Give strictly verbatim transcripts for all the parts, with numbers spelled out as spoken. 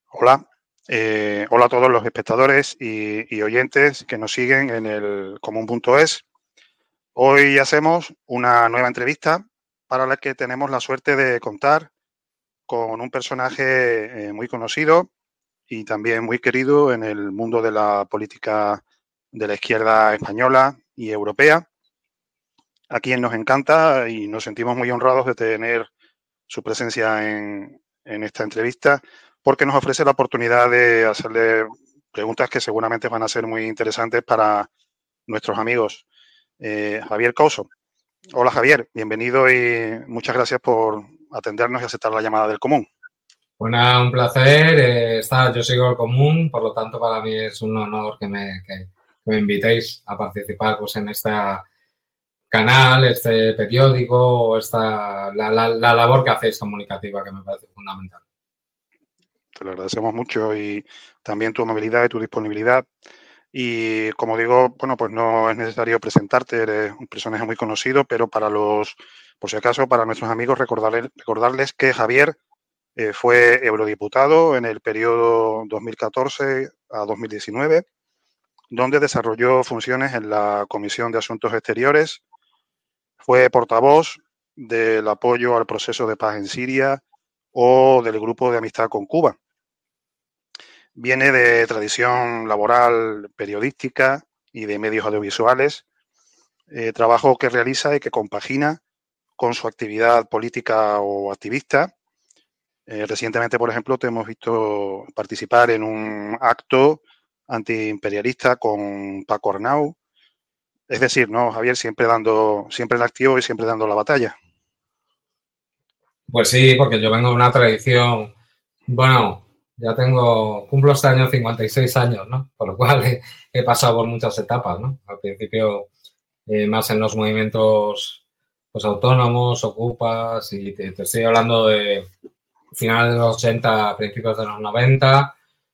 Hola, eh, hola a todos los espectadores y, y oyentes que nos siguen en el común punto es. Hoy hacemos una nueva entrevista para la que tenemos la suerte de contar con un personaje eh, muy conocido y también muy querido en el mundo de la política de la izquierda española y europea, a quien nos encanta y nos sentimos muy honrados de tener su presencia en, en esta entrevista, porque nos ofrece la oportunidad de hacerle preguntas que seguramente van a ser muy interesantes para nuestros amigos. Eh, Javier Couso. Hola Javier, bienvenido y muchas gracias por atendernos y aceptar la llamada del común. Bueno, un placer. Eh, está, yo sigo el común, por lo tanto para mí es un honor que me, que, que me invitéis a participar pues, en este canal, este periódico, esta, la, la, la labor que hacéis comunicativa, que me parece fundamental. Te lo agradecemos mucho y también tu amabilidad y tu disponibilidad. Y como digo, bueno, pues no es necesario presentarte, eres un personaje muy conocido, pero para los, por si acaso, para nuestros amigos, recordarles, recordarles que Javier eh, fue eurodiputado en el periodo dos mil catorce a dos mil diecinueve, donde desarrolló funciones en la Comisión de Asuntos Exteriores, fue portavoz del apoyo al proceso de paz en Siria o del Grupo de Amistad con Cuba. Viene de tradición laboral periodística y de medios audiovisuales, eh, trabajo que realiza y que compagina con su actividad política o activista. Eh, recientemente, por ejemplo, te hemos visto participar en un acto antiimperialista con Paco Arnau. Es decir, ¿no, Javier? Siempre dando, siempre en activo y siempre dando la batalla. Pues sí, porque yo vengo de una tradición, bueno, ya tengo, cumplo este año cincuenta y seis años, ¿no? Por lo cual he, he pasado por muchas etapas, ¿no? Al principio eh, más en los movimientos pues autónomos, ocupas, y te, te estoy hablando de finales de los ochenta, principios de los noventa,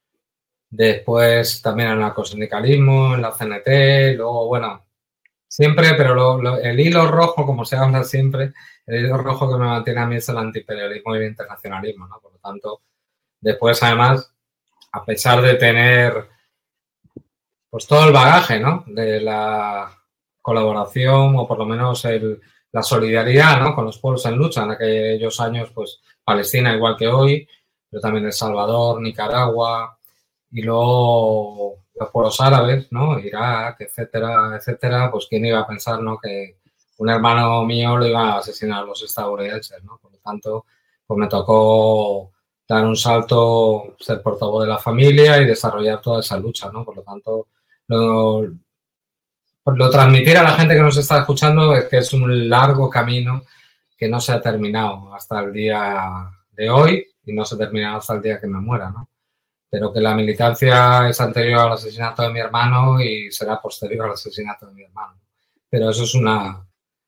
después también en el anarcosindicalismo, en la C N T, luego, bueno, siempre, pero lo, lo, el hilo rojo, como se habla siempre, el hilo rojo que me mantiene a mí es el antiimperialismo y el internacionalismo, ¿no? Por lo tanto, después, además, a pesar de tener pues todo el bagaje, ¿no? De la colaboración o por lo menos el, la solidaridad, ¿no? Con los pueblos en lucha en aquellos años, pues Palestina igual que hoy, pero también El Salvador, Nicaragua y luego los pueblos árabes, ¿no? Irak, etcétera, etcétera. Pues quién iba a pensar, ¿no? Que un hermano mío lo iba a asesinar a los estadounidenses, ¿no? Por lo tanto, pues me tocó dar un salto, ser portavoz de la familia y desarrollar toda esa lucha, ¿no? Por lo tanto, lo, lo transmitir a la gente que nos está escuchando es que es un largo camino que no se ha terminado hasta el día de hoy y no se terminará hasta el día que me muera, ¿no? Pero que la militancia es anterior al asesinato de mi hermano y será posterior al asesinato de mi hermano. Pero eso es una,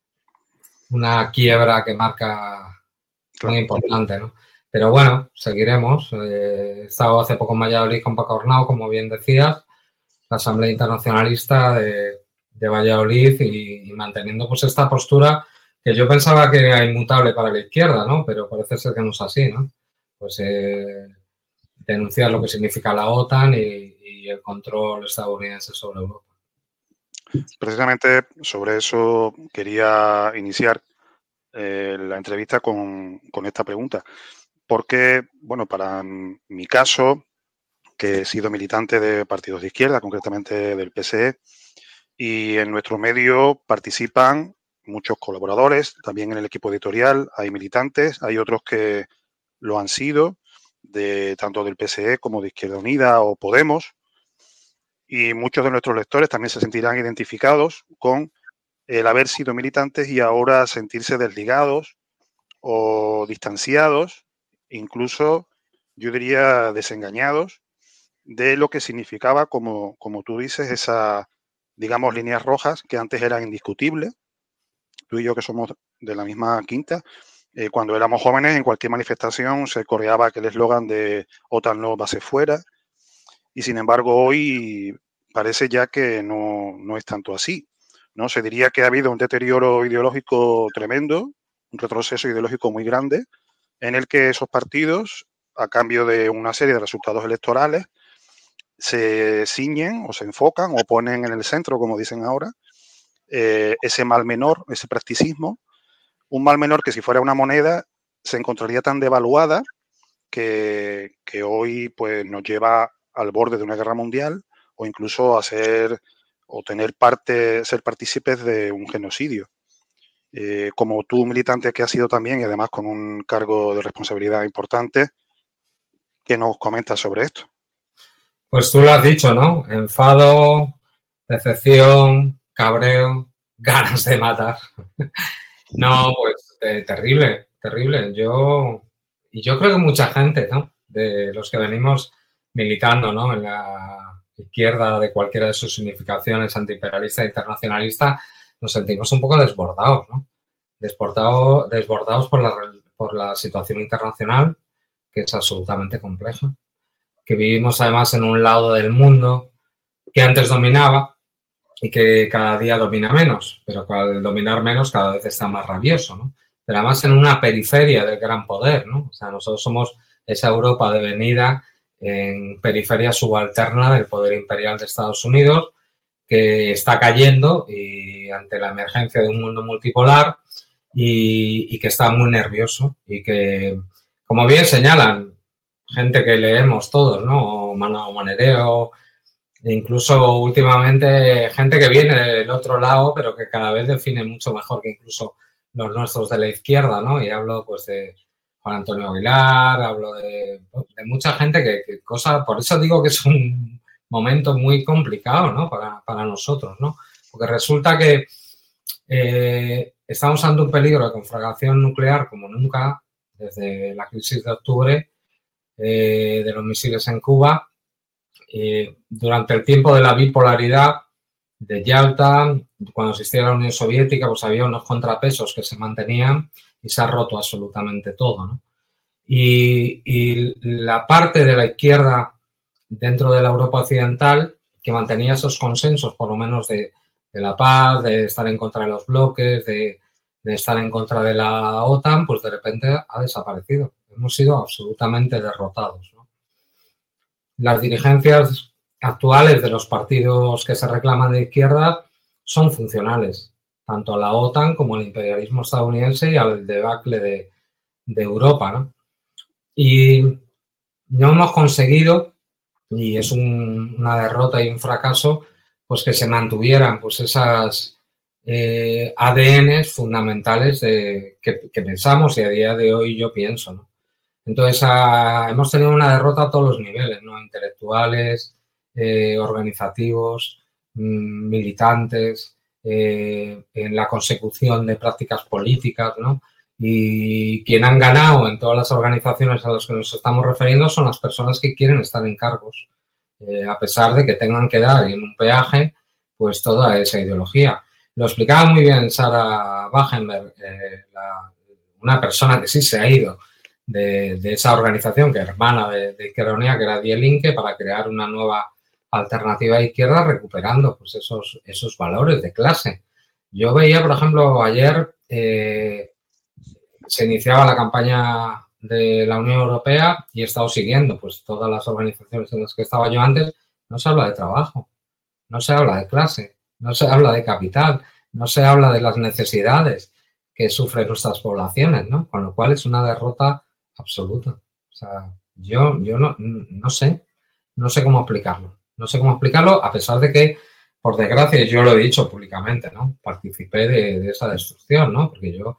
una quiebra que marca muy Claro. importante, ¿no? Pero bueno, seguiremos. Eh, he estado hace poco en Valladolid con Paco Arnau, como bien decías, la Asamblea Internacionalista de, de Valladolid y, y manteniendo pues esta postura que yo pensaba que era inmutable para la izquierda, ¿no? Pero parece ser que no es así, ¿no? Pues eh, denunciar lo que significa la OTAN y, y el control estadounidense sobre Europa. Precisamente sobre eso quería iniciar eh, la entrevista con, con esta pregunta. Porque, bueno, para mi caso, que he sido militante de partidos de izquierda, concretamente del P S E, y en nuestro medio participan muchos colaboradores, también en el equipo editorial hay militantes, hay otros que lo han sido, de tanto del P S E como de Izquierda Unida o Podemos, y muchos de nuestros lectores también se sentirán identificados con el haber sido militantes y ahora sentirse desligados o distanciados, incluso yo diría desengañados de lo que significaba, como, como tú dices, esas, digamos, líneas rojas que antes eran indiscutibles. Tú y yo que somos de la misma quinta, eh, cuando éramos jóvenes en cualquier manifestación se coreaba aquel eslogan de OTAN no base fuera, y sin embargo hoy parece ya que no, no es tanto así, ¿no? Se diría que ha habido un deterioro ideológico tremendo, un retroceso ideológico muy grande, en el que esos partidos a cambio de una serie de resultados electorales, se ciñen o se enfocan o ponen en el centro, como dicen ahora, eh, ese mal menor, ese practicismo, un mal menor que si fuera una moneda se encontraría tan devaluada que, que hoy pues, nos lleva al borde de una guerra mundial o incluso a ser o tener parte, ser partícipes de un genocidio. Eh, como tú, militante que has sido también y además con un cargo de responsabilidad importante, ¿qué nos comentas sobre esto? Pues tú lo has dicho, ¿no? Enfado, decepción, cabreo, ganas de matar. No, pues eh, terrible, terrible. Yo, y yo creo que mucha gente, ¿no? De los que venimos militando, ¿no? En la izquierda de cualquiera de sus significaciones, antiimperialista e internacionalista, nos sentimos un poco desbordados, ¿no? Desbordados, desbordados por la, por la situación internacional, que es absolutamente compleja, que vivimos además en un lado del mundo que antes dominaba y que cada día domina menos, pero al dominar menos cada vez está más rabioso, ¿no? Pero además en una periferia del gran poder, ¿no? O sea, nosotros somos esa Europa devenida en periferia subalterna del poder imperial de Estados Unidos, que está cayendo y ante la emergencia de un mundo multipolar y, y que está muy nervioso y que, como bien señalan, gente que leemos todos, ¿no? Mano Manedeo, incluso últimamente gente que viene del otro lado, pero que cada vez define mucho mejor que incluso los nuestros de la izquierda, ¿no? Y hablo pues de Juan Antonio Aguilar, hablo de, de mucha gente que, que cosa, por eso digo que es un momento muy complicado, ¿no? Para, para nosotros, ¿no? Porque resulta que eh, estamos ante un peligro de conflagración nuclear como nunca desde la crisis de octubre eh, de los misiles en Cuba. Eh, durante el tiempo de la bipolaridad de Yalta, cuando existía la Unión Soviética, pues había unos contrapesos que se mantenían y se ha roto absolutamente todo, ¿no? Y, y la parte de la izquierda dentro de la Europa occidental que mantenía esos consensos, por lo menos de, de la paz, de estar en contra de los bloques, de, de estar en contra de la OTAN, pues de repente ha desaparecido. Hemos sido absolutamente derrotados, ¿no? Las dirigencias actuales de los partidos que se reclaman de izquierda son funcionales, tanto a la OTAN como al imperialismo estadounidense y al debacle de, de Europa, ¿no? Y no hemos conseguido, y es un, una derrota y un fracaso, pues que se mantuvieran pues esas eh, A D Ns fundamentales de, que, que pensamos y a día de hoy yo pienso, ¿no? Entonces, a, hemos tenido una derrota a todos los niveles, ¿no? Intelectuales, eh, organizativos, mmm, militantes, eh, en la consecución de prácticas políticas, ¿no? Y quien han ganado en todas las organizaciones a las que nos estamos refiriendo son las personas que quieren estar en cargos, eh, a pesar de que tengan que dar en un peaje pues toda esa ideología. Lo explicaba muy bien Sarah Wagener, eh, la, una persona que sí se ha ido De, de esa organización que es hermana de, de Izquierda Unida, que era Die Linke, para crear una nueva alternativa de izquierda recuperando pues esos, esos valores de clase. Yo veía, por ejemplo, ayer eh, se iniciaba la campaña de la Unión Europea y he estado siguiendo pues todas las organizaciones en las que estaba yo antes. No se habla de trabajo, no se habla de clase, no se habla de capital, no se habla de las necesidades que sufren nuestras poblaciones, ¿no? Con lo cual es una derrota absoluta. O sea, yo, yo no, no sé, no sé cómo explicarlo. No sé cómo explicarlo, a pesar de que, por desgracia, yo lo he dicho públicamente, ¿no? Participé de, de esa destrucción, ¿no? Porque yo,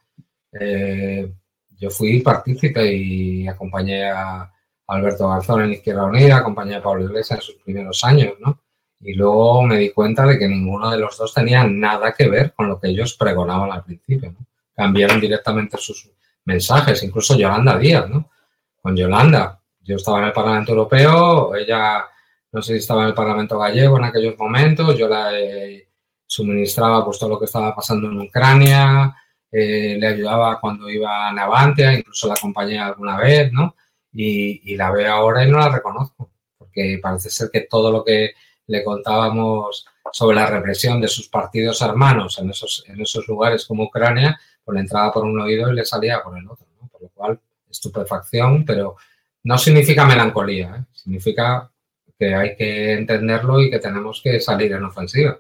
eh, yo fui partícipe y acompañé a Alberto Garzón en Izquierda Unida, acompañé a Pablo Iglesias en sus primeros años, ¿no? Y luego me di cuenta de que ninguno de los dos tenía nada que ver con lo que ellos pregonaban al principio, ¿no? Cambiaron directamente sus mensajes, incluso Yolanda Díaz, ¿no? Con Yolanda, yo estaba en el Parlamento Europeo, ella no sé si estaba en el Parlamento gallego en aquellos momentos, yo la eh, suministraba pues todo lo que estaba pasando en Ucrania, eh, le ayudaba cuando iba a Navantia, incluso la acompañé alguna vez, ¿no? Y, y la veo ahora y no la reconozco, porque parece ser que todo lo que le contábamos sobre la represión de sus partidos hermanos en esos, en esos lugares como Ucrania, pues le entraba por un oído y le salía por el otro, ¿no? Por lo cual, estupefacción, pero no significa melancolía, ¿eh? Significa que hay que entenderlo y que tenemos que salir en ofensiva.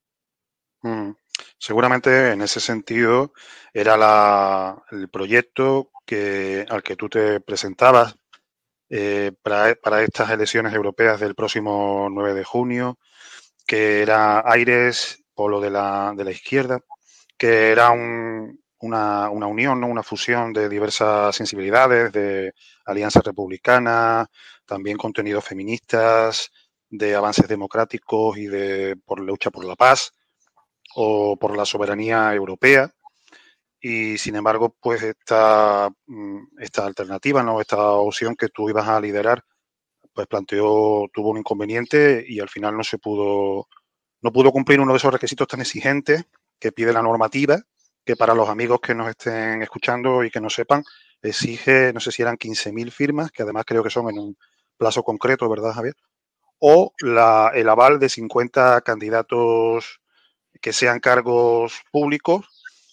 Mm. Seguramente en ese sentido era la, el proyecto que, al que tú te presentabas eh, para, para estas elecciones europeas del próximo nueve de junio, que era Aires, polo de la, de la izquierda, que era un, una, una unión, ¿no? Una fusión de diversas sensibilidades, de alianzas republicanas, también contenidos feministas, de avances democráticos y de por lucha por la paz o por la soberanía europea. Y sin embargo, pues esta, esta alternativa, ¿no? Esta opción que tú ibas a liderar, pues planteó, tuvo un inconveniente y al final no se pudo, no pudo cumplir uno de esos requisitos tan exigentes que pide la normativa, que para los amigos que nos estén escuchando y que no sepan, exige, no sé si eran quince mil firmas, que además creo que son en un plazo concreto, ¿verdad, Javier? O la, el aval de cincuenta candidatos que sean cargos públicos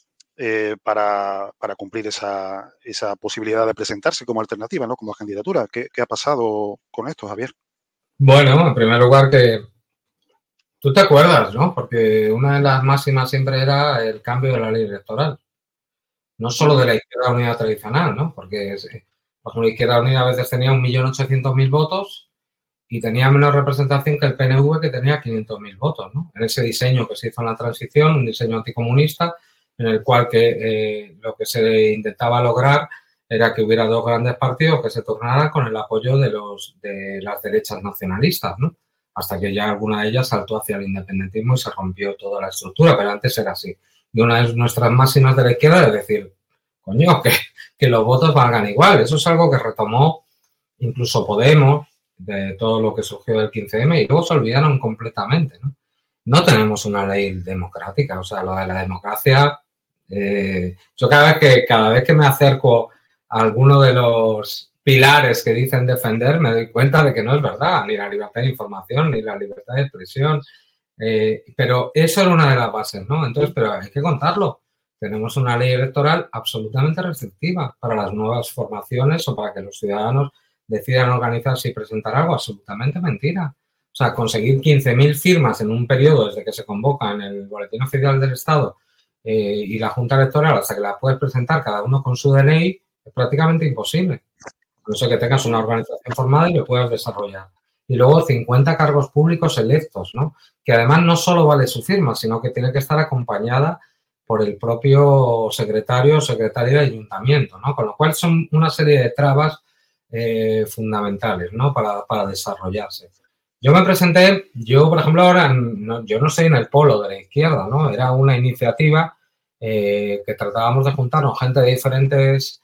eh, para, para cumplir esa, esa posibilidad de presentarse como alternativa, ¿no? Como candidatura. ¿Qué, qué ha pasado con esto, Javier? Bueno, en primer lugar que tú te acuerdas, ¿no? Porque una de las máximas siempre era el cambio de la ley electoral. No solo de la Izquierda Unida tradicional, ¿no? Porque, por ejemplo, la Izquierda Unida a veces tenía un millón ochocientos mil votos y tenía menos representación que el P N V, que tenía quinientos mil votos, ¿no? En ese diseño que se hizo en la transición, un diseño anticomunista, en el cual que, eh, lo que se intentaba lograr era que hubiera dos grandes partidos que se turnaran con el apoyo de, los, de las derechas nacionalistas, ¿no? Hasta que ya alguna de ellas saltó hacia el independentismo y se rompió toda la estructura, pero antes era así. Y una de nuestras máximas de la izquierda es decir, coño, que, que los votos valgan igual. Eso es algo que retomó incluso Podemos, de todo lo que surgió del quince eme, y luego se olvidaron completamente, ¿no? No tenemos una ley democrática, o sea, lo de la democracia, eh, yo cada vez que cada vez que me acerco a alguno de los pilares que dicen defender, me doy cuenta de que no es verdad, ni la libertad de información, ni la libertad de expresión, eh, pero eso era una de las bases, ¿no? Entonces, pero hay que contarlo. Tenemos una ley electoral absolutamente restrictiva para las nuevas formaciones o para que los ciudadanos decidan organizarse y presentar algo. Absolutamente mentira. O sea, conseguir quince mil firmas en un periodo desde que se convoca en el Boletín Oficial del Estado eh, y la Junta Electoral hasta que la puedes presentar cada uno con su D N I es prácticamente imposible. No sé que tengas una organización formada y lo puedas desarrollar. Y luego cincuenta cargos públicos electos, ¿no? Que además no solo vale su firma, sino que tiene que estar acompañada por el propio secretario o secretaria de ayuntamiento, ¿no? Con lo cual son una serie de trabas eh, fundamentales, ¿no? Para, para desarrollarse. Yo me presenté, yo, por ejemplo, ahora, no, yo no soy en el polo de la izquierda, ¿no? Era una iniciativa eh, que tratábamos de juntarnos gente de diferentes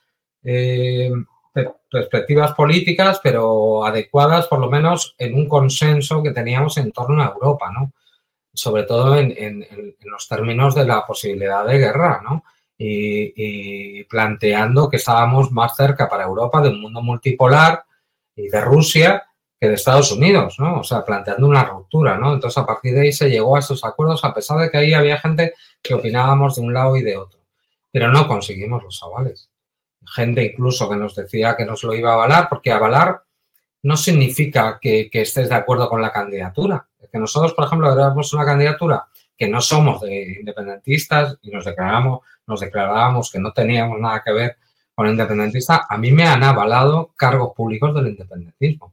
eh, perspectivas políticas, pero adecuadas, por lo menos, en un consenso que teníamos en torno a Europa, ¿no? Sobre todo en, en, en los términos de la posibilidad de guerra, ¿no? Y, y planteando que estábamos más cerca para Europa de un mundo multipolar y de Rusia que de Estados Unidos, ¿no? O sea, planteando una ruptura, ¿no? Entonces, a partir de ahí se llegó a estos acuerdos, a pesar de que ahí había gente que opinábamos de un lado y de otro. Pero no conseguimos los avales. Gente incluso que nos decía que nos lo iba a avalar, porque avalar no significa que, que estés de acuerdo con la candidatura. Es que nosotros, por ejemplo, éramos una candidatura que no somos de independentistas y nos declaramos, nos declarábamos que no teníamos nada que ver con el independentista. A mí me han avalado cargos públicos del independentismo.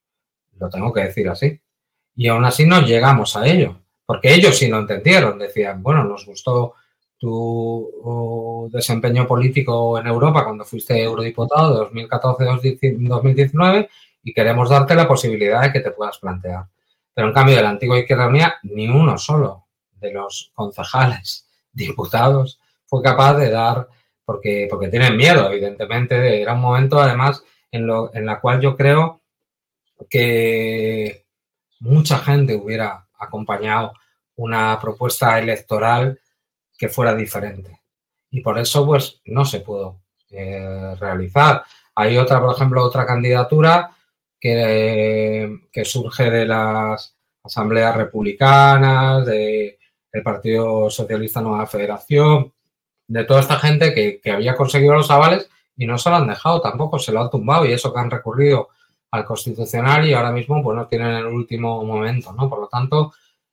Lo tengo que decir así. Y aún así no llegamos a ello, porque ellos sí lo entendieron. Decían, bueno, nos gustó tu desempeño político en Europa cuando fuiste eurodiputado de dos mil catorce a dos mil diecinueve y queremos darte la posibilidad de que te puedas plantear. Pero en cambio de la antigua Izquierda Unida, ni uno solo de los concejales, diputados, fue capaz de dar, porque, porque tienen miedo, evidentemente. Era un momento, además, en, lo, en la cual yo creo que mucha gente hubiera acompañado una propuesta electoral que fuera diferente. Y por eso, pues, no se pudo eh, realizar. Hay otra, por ejemplo, otra candidatura que, eh, que surge de las asambleas republicanas, de, del Partido Socialista Nueva Federación, de toda esta gente que, que había conseguido los avales y no se lo han dejado tampoco, se lo han tumbado y eso que han recurrido al Constitucional y ahora mismo pues no tienen el último momento, ¿no? Por lo tanto,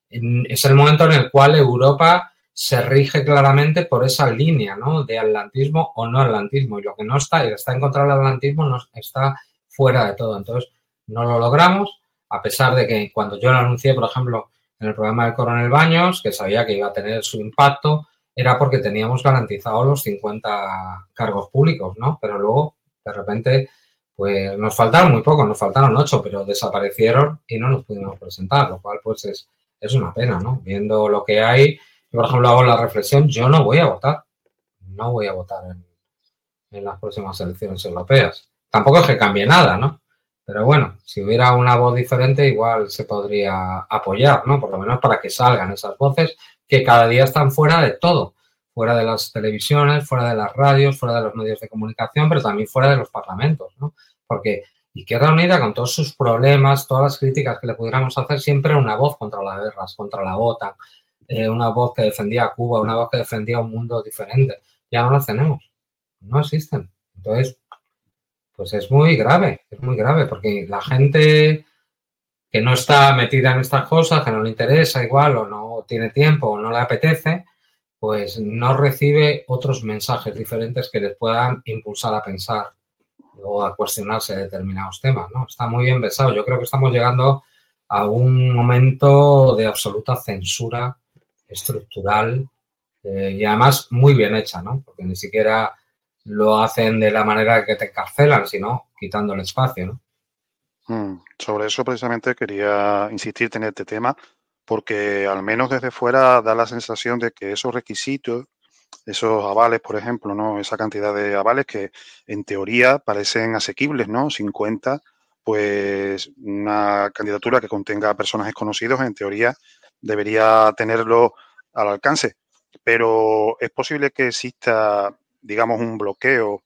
es el momento en el cual Europa se rige claramente por esa línea, ¿no? De atlantismo o no atlantismo. Y lo que no está, y está en contra del atlantismo, no está fuera de todo. Entonces, no lo logramos, a pesar de que cuando yo lo anuncié, por ejemplo, en el programa del Coronel Baños, que sabía que iba a tener su impacto, era porque teníamos garantizados los cincuenta cargos públicos, ¿no? Pero luego, de repente, pues nos faltaron muy pocos, nos faltaron ocho, pero desaparecieron y no nos pudimos presentar, lo cual, pues, es, es una pena, ¿no? Viendo lo que hay, por ejemplo, hago la reflexión, yo no voy a votar, no voy a votar en, en las próximas elecciones europeas. Tampoco es que cambie nada, ¿no? Pero bueno, si hubiera una voz diferente, igual se podría apoyar, ¿no? Por lo menos para que salgan esas voces que cada día están fuera de todo, fuera de las televisiones, fuera de las radios, fuera de los medios de comunicación, pero también fuera de los parlamentos, ¿no? Porque Izquierda Unida, con todos sus problemas, todas las críticas que le pudiéramos hacer, siempre era una voz contra las guerras, contra la OTAN, eh, una voz que defendía a Cuba, una voz que defendía un mundo diferente. Ya no las tenemos, no existen. Entonces, pues es muy grave, es muy grave, porque la gente que no está metida en estas cosas, que no le interesa igual o no tiene tiempo o no le apetece, pues no recibe otros mensajes diferentes que les puedan impulsar a pensar o a cuestionarse determinados temas, ¿no? Está muy bien pensado. Yo creo que estamos llegando a un momento de absoluta censura estructural eh, y además muy bien hecha, ¿no? Porque ni siquiera lo hacen de la manera que te encarcelan, sino quitando el espacio, ¿no? Mm, sobre eso precisamente quería insistir en este tema, porque al menos desde fuera da la sensación de que esos requisitos, esos avales, por ejemplo, ¿no? Esa cantidad de avales que en teoría parecen asequibles, ¿no? cincuenta, pues una candidatura que contenga personajes conocidos, en teoría debería tenerlo al alcance. Pero es posible que exista, digamos, un bloqueo,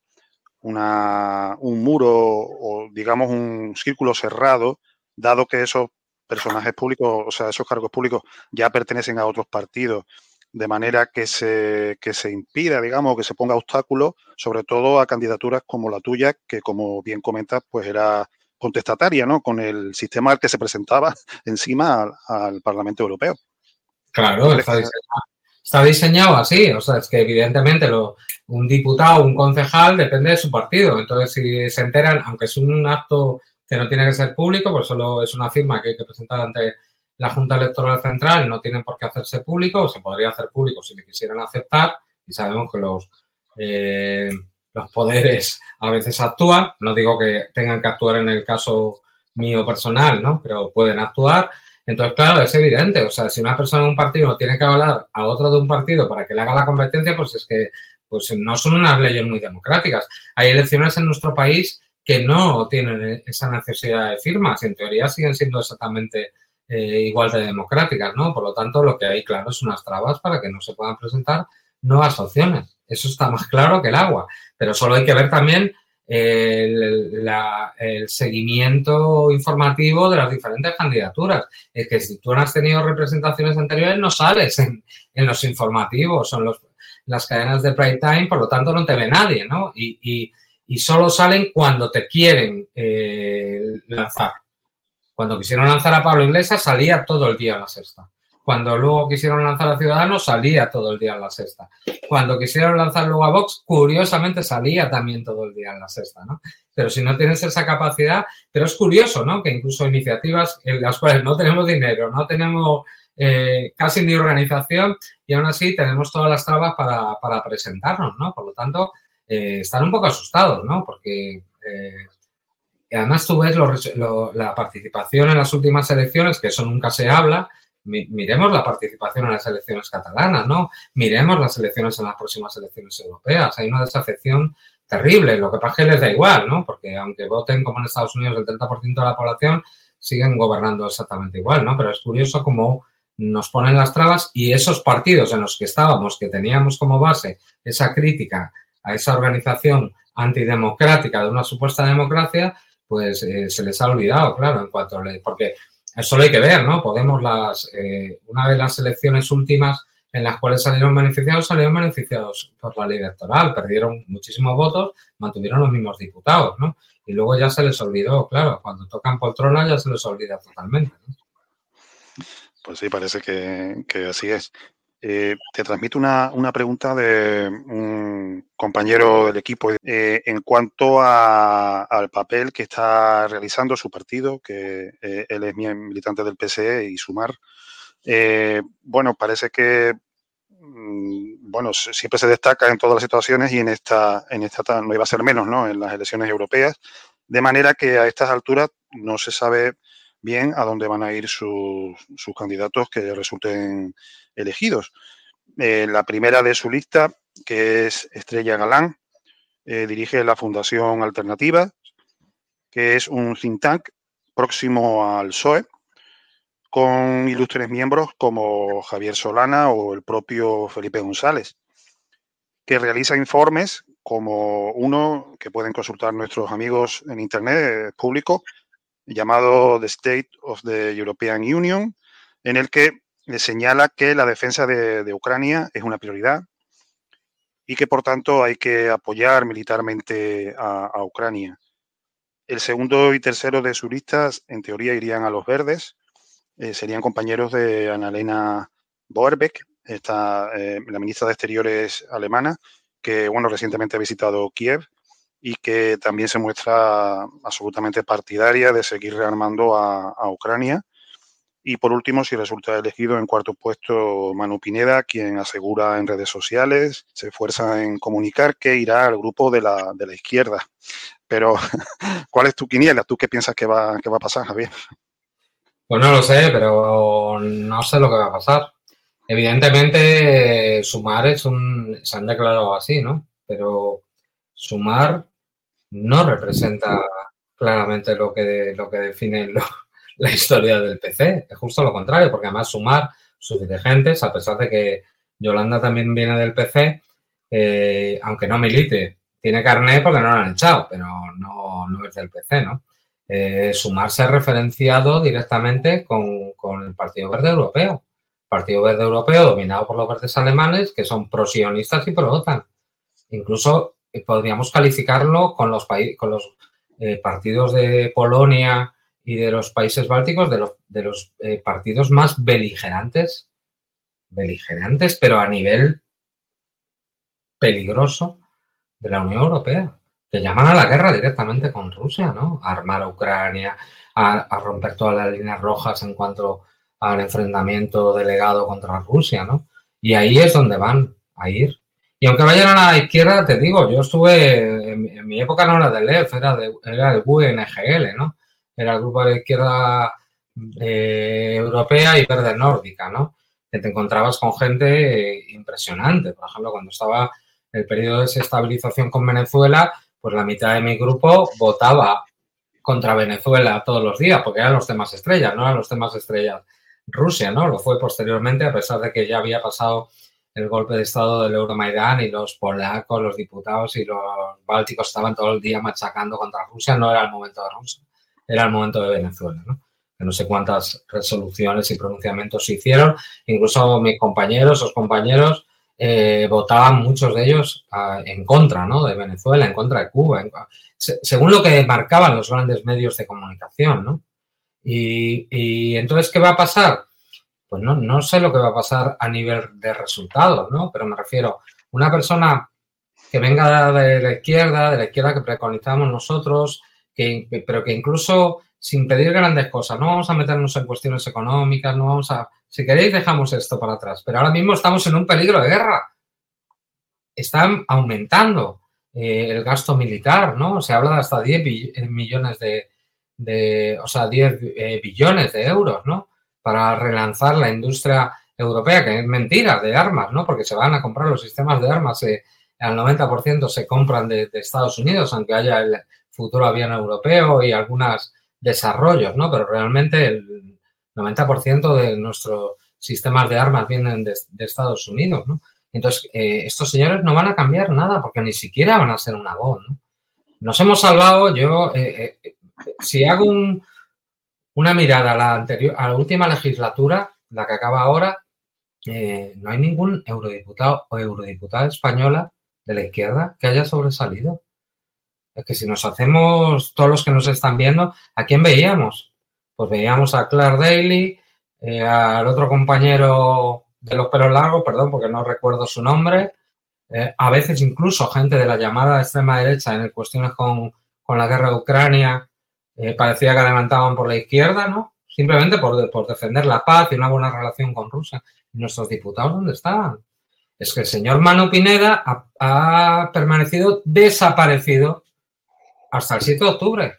una, un muro o, digamos, un círculo cerrado, dado que esos personajes públicos, o sea, esos cargos públicos ya pertenecen a otros partidos, de manera que se, que se impida, digamos, que se ponga obstáculos, sobre todo a candidaturas como la tuya, que como bien comentas, pues era contestataria, ¿no? Con el sistema al que se presentaba encima al, al Parlamento Europeo. Claro, está diseñado, está diseñado así, o sea, es que evidentemente lo, un diputado, un concejal, depende de su partido. Entonces, si se enteran, aunque es un acto que no tiene que ser público, pues solo es una firma que hay que presentar ante la Junta Electoral Central, no tienen por qué hacerse público, o se podría hacer público si le quisieran aceptar, y sabemos que los, eh, los poderes a veces actúan, no digo que tengan que actuar en el caso mío personal, ¿no? Pero pueden actuar. Entonces, claro, es evidente, o sea, si una persona de un partido tiene que avalar a otro de un partido para que le haga la competencia, pues es que pues no son unas leyes muy democráticas. Hay elecciones en nuestro país que no tienen esa necesidad de firmas, en teoría siguen siendo exactamente eh, igual de democráticas, ¿no? Por lo tanto, lo que hay, claro, es unas trabas para que no se puedan presentar nuevas opciones. Eso está más claro que el agua, pero solo hay que ver también El, la, el seguimiento informativo de las diferentes candidaturas. Es que si tú no has tenido representaciones anteriores, no sales en, en los informativos, son los, las cadenas de prime time, por lo tanto no te ve nadie, ¿no? Y, y, y solo salen cuando te quieren eh, lanzar. Cuando quisieron lanzar a Pablo Iglesias, salía todo el día en La Sexta. Cuando luego quisieron lanzar a Ciudadanos, salía todo el día en La Sexta. Cuando quisieron lanzar luego a Vox, curiosamente salía también todo el día en La Sexta, ¿no? Pero si no tienes esa capacidad, pero es curioso, ¿no? Que incluso iniciativas en las cuales no tenemos dinero, no tenemos eh, casi ni organización y aún así tenemos todas las trabas para, para presentarnos, ¿no? Por lo tanto, eh, están un poco asustados, ¿no? Porque eh, además tú ves lo, lo, la participación en las últimas elecciones, que eso nunca se habla. Miremos la participación en las elecciones catalanas, ¿no? Miremos las elecciones en las próximas elecciones europeas. Hay una desafección terrible. Lo que pasa es que les da igual, ¿no? Porque aunque voten como en Estados Unidos el treinta por ciento de la población, siguen gobernando exactamente igual, ¿no? Pero es curioso cómo nos ponen las trabas y esos partidos en los que estábamos, que teníamos como base esa crítica a esa organización antidemocrática de una supuesta democracia, pues eh, se les ha olvidado, claro, en cuanto a ley. Porque eso lo hay que ver, ¿no? Podemos, las, eh, una de las elecciones últimas en las cuales salieron beneficiados, salieron beneficiados por la ley electoral, perdieron muchísimos votos, mantuvieron los mismos diputados, ¿no? Y luego ya se les olvidó, claro, cuando tocan poltronas ya se les olvida totalmente, ¿no? Pues sí, parece que, que así es. Eh, te transmito una, una pregunta de un compañero del equipo eh, en cuanto a, al papel que está realizando su partido, que eh, él es militante del P S E y Sumar. Eh, bueno, parece que mm, bueno, siempre se destaca en todas las situaciones y en esta, en esta no iba a ser menos, ¿no? En las elecciones europeas, de manera que a estas alturas no se sabe bien a dónde van a ir sus, sus candidatos que resulten elegidos. Eh, la primera de su lista, que es Estrella Galán, eh, dirige la Fundación Alternativa, que es un think tank próximo al P S O E, con ilustres miembros como Javier Solana o el propio Felipe González, que realiza informes como uno que pueden consultar nuestros amigos en Internet, público, llamado The State of the European Union, en el que señala que la defensa de, de Ucrania es una prioridad y que, por tanto, hay que apoyar militarmente a, a Ucrania. El segundo y tercero de sus listas, en teoría, irían a los verdes. Eh, serían compañeros de Annalena Baerbock, esta, eh, la ministra de Exteriores alemana, que, bueno, recientemente ha visitado Kiev y que también se muestra absolutamente partidaria de seguir rearmando a, a Ucrania. Y por último, si resulta elegido en cuarto puesto Manu Pineda, quien asegura en redes sociales, se esfuerza en comunicar que irá al grupo de la, de la izquierda. Pero, ¿cuál es tu quiniela? ¿Tú qué piensas que va, que va a pasar, Javier? Pues no lo sé, pero no sé lo que va a pasar. Evidentemente, Sumar es un... se han declarado así, ¿no? Pero Sumar no representa claramente lo que, lo que define lo, la historia del P C. Es justo lo contrario, porque además Sumar, sus dirigentes, a pesar de que Yolanda también viene del P C, eh, aunque no milite, tiene carné porque no lo han echado, pero no, no es del P C, ¿no? Eh, Sumar se ha referenciado directamente con, con el Partido Verde Europeo. Partido Verde Europeo dominado por los verdes alemanes, que son pro-sionistas y pro-OTAN. Incluso podríamos calificarlo con los, con los eh, partidos de Polonia y de los países bálticos, de los, de los eh, partidos más beligerantes, beligerantes, pero a nivel peligroso de la Unión Europea, que llaman a la guerra directamente con Rusia, ¿no? A armar a Ucrania, a, a romper todas las líneas rojas en cuanto al enfrentamiento delegado contra Rusia, ¿no? Y ahí es donde van a ir. Y aunque vayan a la izquierda, te digo, yo estuve, en, en mi época no era del E F, era, de, era el U N G L, ¿no? Era el grupo de la izquierda eh, europea y verde nórdica, ¿no? Que te encontrabas con gente eh, impresionante. Por ejemplo, cuando estaba el periodo de desestabilización con Venezuela, pues la mitad de mi grupo votaba contra Venezuela todos los días, porque eran los temas estrellas, no eran los temas estrellas Rusia, ¿no? Lo fue posteriormente, a pesar de que ya había pasado el golpe de estado del Euromaidán y los polacos, los diputados y los bálticos estaban todo el día machacando contra Rusia, no era el momento de Rusia, era el momento de Venezuela, ¿no? Que no sé cuántas resoluciones y pronunciamientos se hicieron, incluso mis compañeros, los compañeros, eh, votaban muchos de ellos uh, en contra, ¿no? De Venezuela, en contra de Cuba, en, se, según lo que marcaban los grandes medios de comunicación, ¿no? Y, y entonces, ¿qué va a pasar? Pues no, no sé lo que va a pasar a nivel de resultados, ¿no? Pero me refiero, una persona que venga de la izquierda, de la izquierda que preconizamos nosotros, que, pero que incluso sin pedir grandes cosas, no vamos a meternos en cuestiones económicas, no vamos a... Si queréis, dejamos esto para atrás. Pero ahora mismo estamos en un peligro de guerra. Están aumentando eh, el gasto militar, ¿no? Se habla de hasta diez millones de... de o sea, diez eh, billones de euros, ¿no? Para relanzar la industria europea, que es mentira, de armas, ¿no? Porque se van a comprar los sistemas de armas, eh, al noventa por ciento se compran de, de Estados Unidos, aunque haya el futuro avión europeo y algunos desarrollos, ¿no? Pero realmente el noventa por ciento de nuestros sistemas de armas vienen de, de Estados Unidos, ¿no? Entonces, eh, estos señores no van a cambiar nada porque ni siquiera van a ser una voz, ¿no? Nos hemos salvado, yo, eh, eh, si hago un... una mirada a la anterior, a la última legislatura, la que acaba ahora, eh, no hay ningún eurodiputado o eurodiputada española de la izquierda que haya sobresalido. Es que si nos hacemos, todos los que nos están viendo, ¿a quién veíamos? Pues veíamos a Claire Daly, eh, al otro compañero de los pelos largos, perdón, porque no recuerdo su nombre, eh, a veces incluso gente de la llamada extrema derecha en cuestiones con, con la guerra de Ucrania, eh, parecía que adelantaban por la izquierda, ¿no? Simplemente por, por defender la paz y una buena relación con Rusia. ¿Y nuestros diputados dónde estaban? Es que el señor Manu Pineda ha, ha permanecido desaparecido hasta el siete de octubre.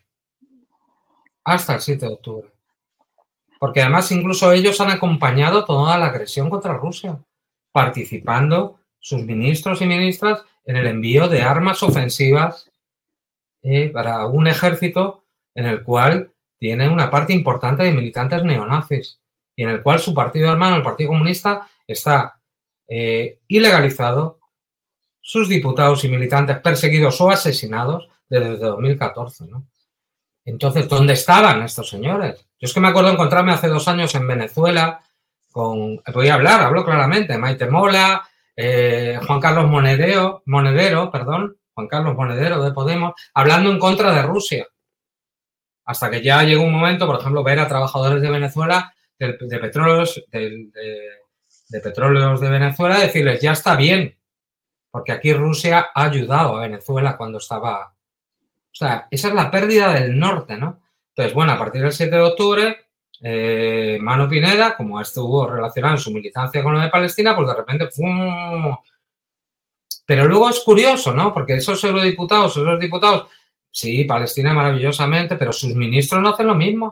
Hasta el siete de octubre. Porque además incluso ellos han acompañado toda la agresión contra Rusia, participando sus ministros y ministras en el envío de armas ofensivas eh, para un ejército en el cual tiene una parte importante de militantes neonazis y en el cual su partido hermano, el Partido Comunista, está eh, ilegalizado, sus diputados y militantes perseguidos o asesinados desde dos mil catorce, ¿no? Entonces, ¿dónde estaban estos señores? Yo es que me acuerdo encontrarme hace dos años en Venezuela con, voy a hablar, hablo claramente, Maite Mola, eh, Juan Carlos Monedero, Monedero, perdón, Juan Carlos Monedero de Podemos, hablando en contra de Rusia. Hasta que ya llegó un momento, por ejemplo, ver a trabajadores de Venezuela, de, de petróleos, de, de, de petróleos de Venezuela, decirles, ya está bien, porque aquí Rusia ha ayudado a Venezuela cuando estaba... O sea, esa es la pérdida del norte, ¿no? Entonces, bueno, a partir del siete de octubre, eh, Manu Pineda, como estuvo relacionado en su militancia con lo de Palestina, pues de repente, ¡pum! Pero luego es curioso, ¿no? Porque esos eurodiputados, esos diputados, sí, Palestina maravillosamente, pero sus ministros no hacen lo mismo.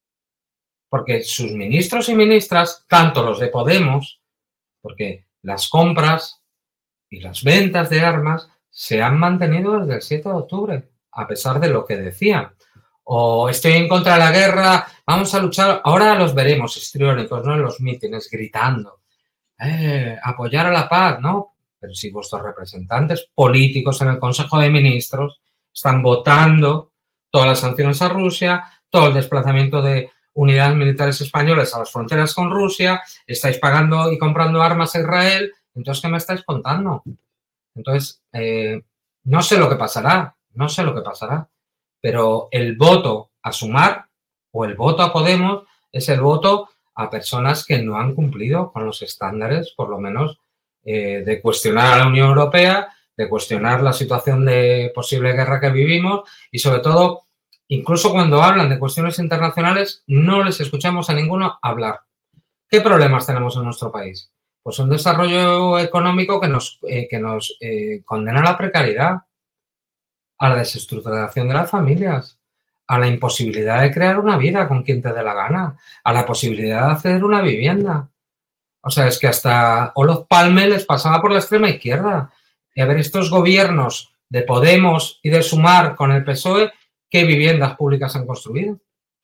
Porque sus ministros y ministras, tanto los de Podemos, porque las compras y las ventas de armas se han mantenido desde el siete de octubre. A pesar de lo que decían. O estoy en contra de la guerra, vamos a luchar. Ahora los veremos histriónicos, ¿no? En los mítines, gritando. Eh, apoyar a la paz, ¿no? Pero si vuestros representantes políticos en el Consejo de Ministros están votando todas las sanciones a Rusia, todo el desplazamiento de unidades militares españolas a las fronteras con Rusia, estáis pagando y comprando armas a Israel, entonces, ¿qué me estáis contando? Entonces, eh, no sé lo que pasará. No sé lo que pasará, pero el voto a Sumar o el voto a Podemos es el voto a personas que no han cumplido con los estándares, por lo menos, eh, de cuestionar a la Unión Europea, de cuestionar la situación de posible guerra que vivimos y, sobre todo, incluso cuando hablan de cuestiones internacionales, no les escuchamos a ninguno hablar. ¿Qué problemas tenemos en nuestro país? Pues un desarrollo económico que nos, eh, que nos eh, condena a la precariedad, a la desestructuración de las familias, a la imposibilidad de crear una vida con quien te dé la gana, a la posibilidad de acceder a una vivienda. O sea, es que hasta Olof Palme les pasaba por la extrema izquierda. Y a ver, estos gobiernos de Podemos y de Sumar con el P S O E, ¿qué viviendas públicas han construido?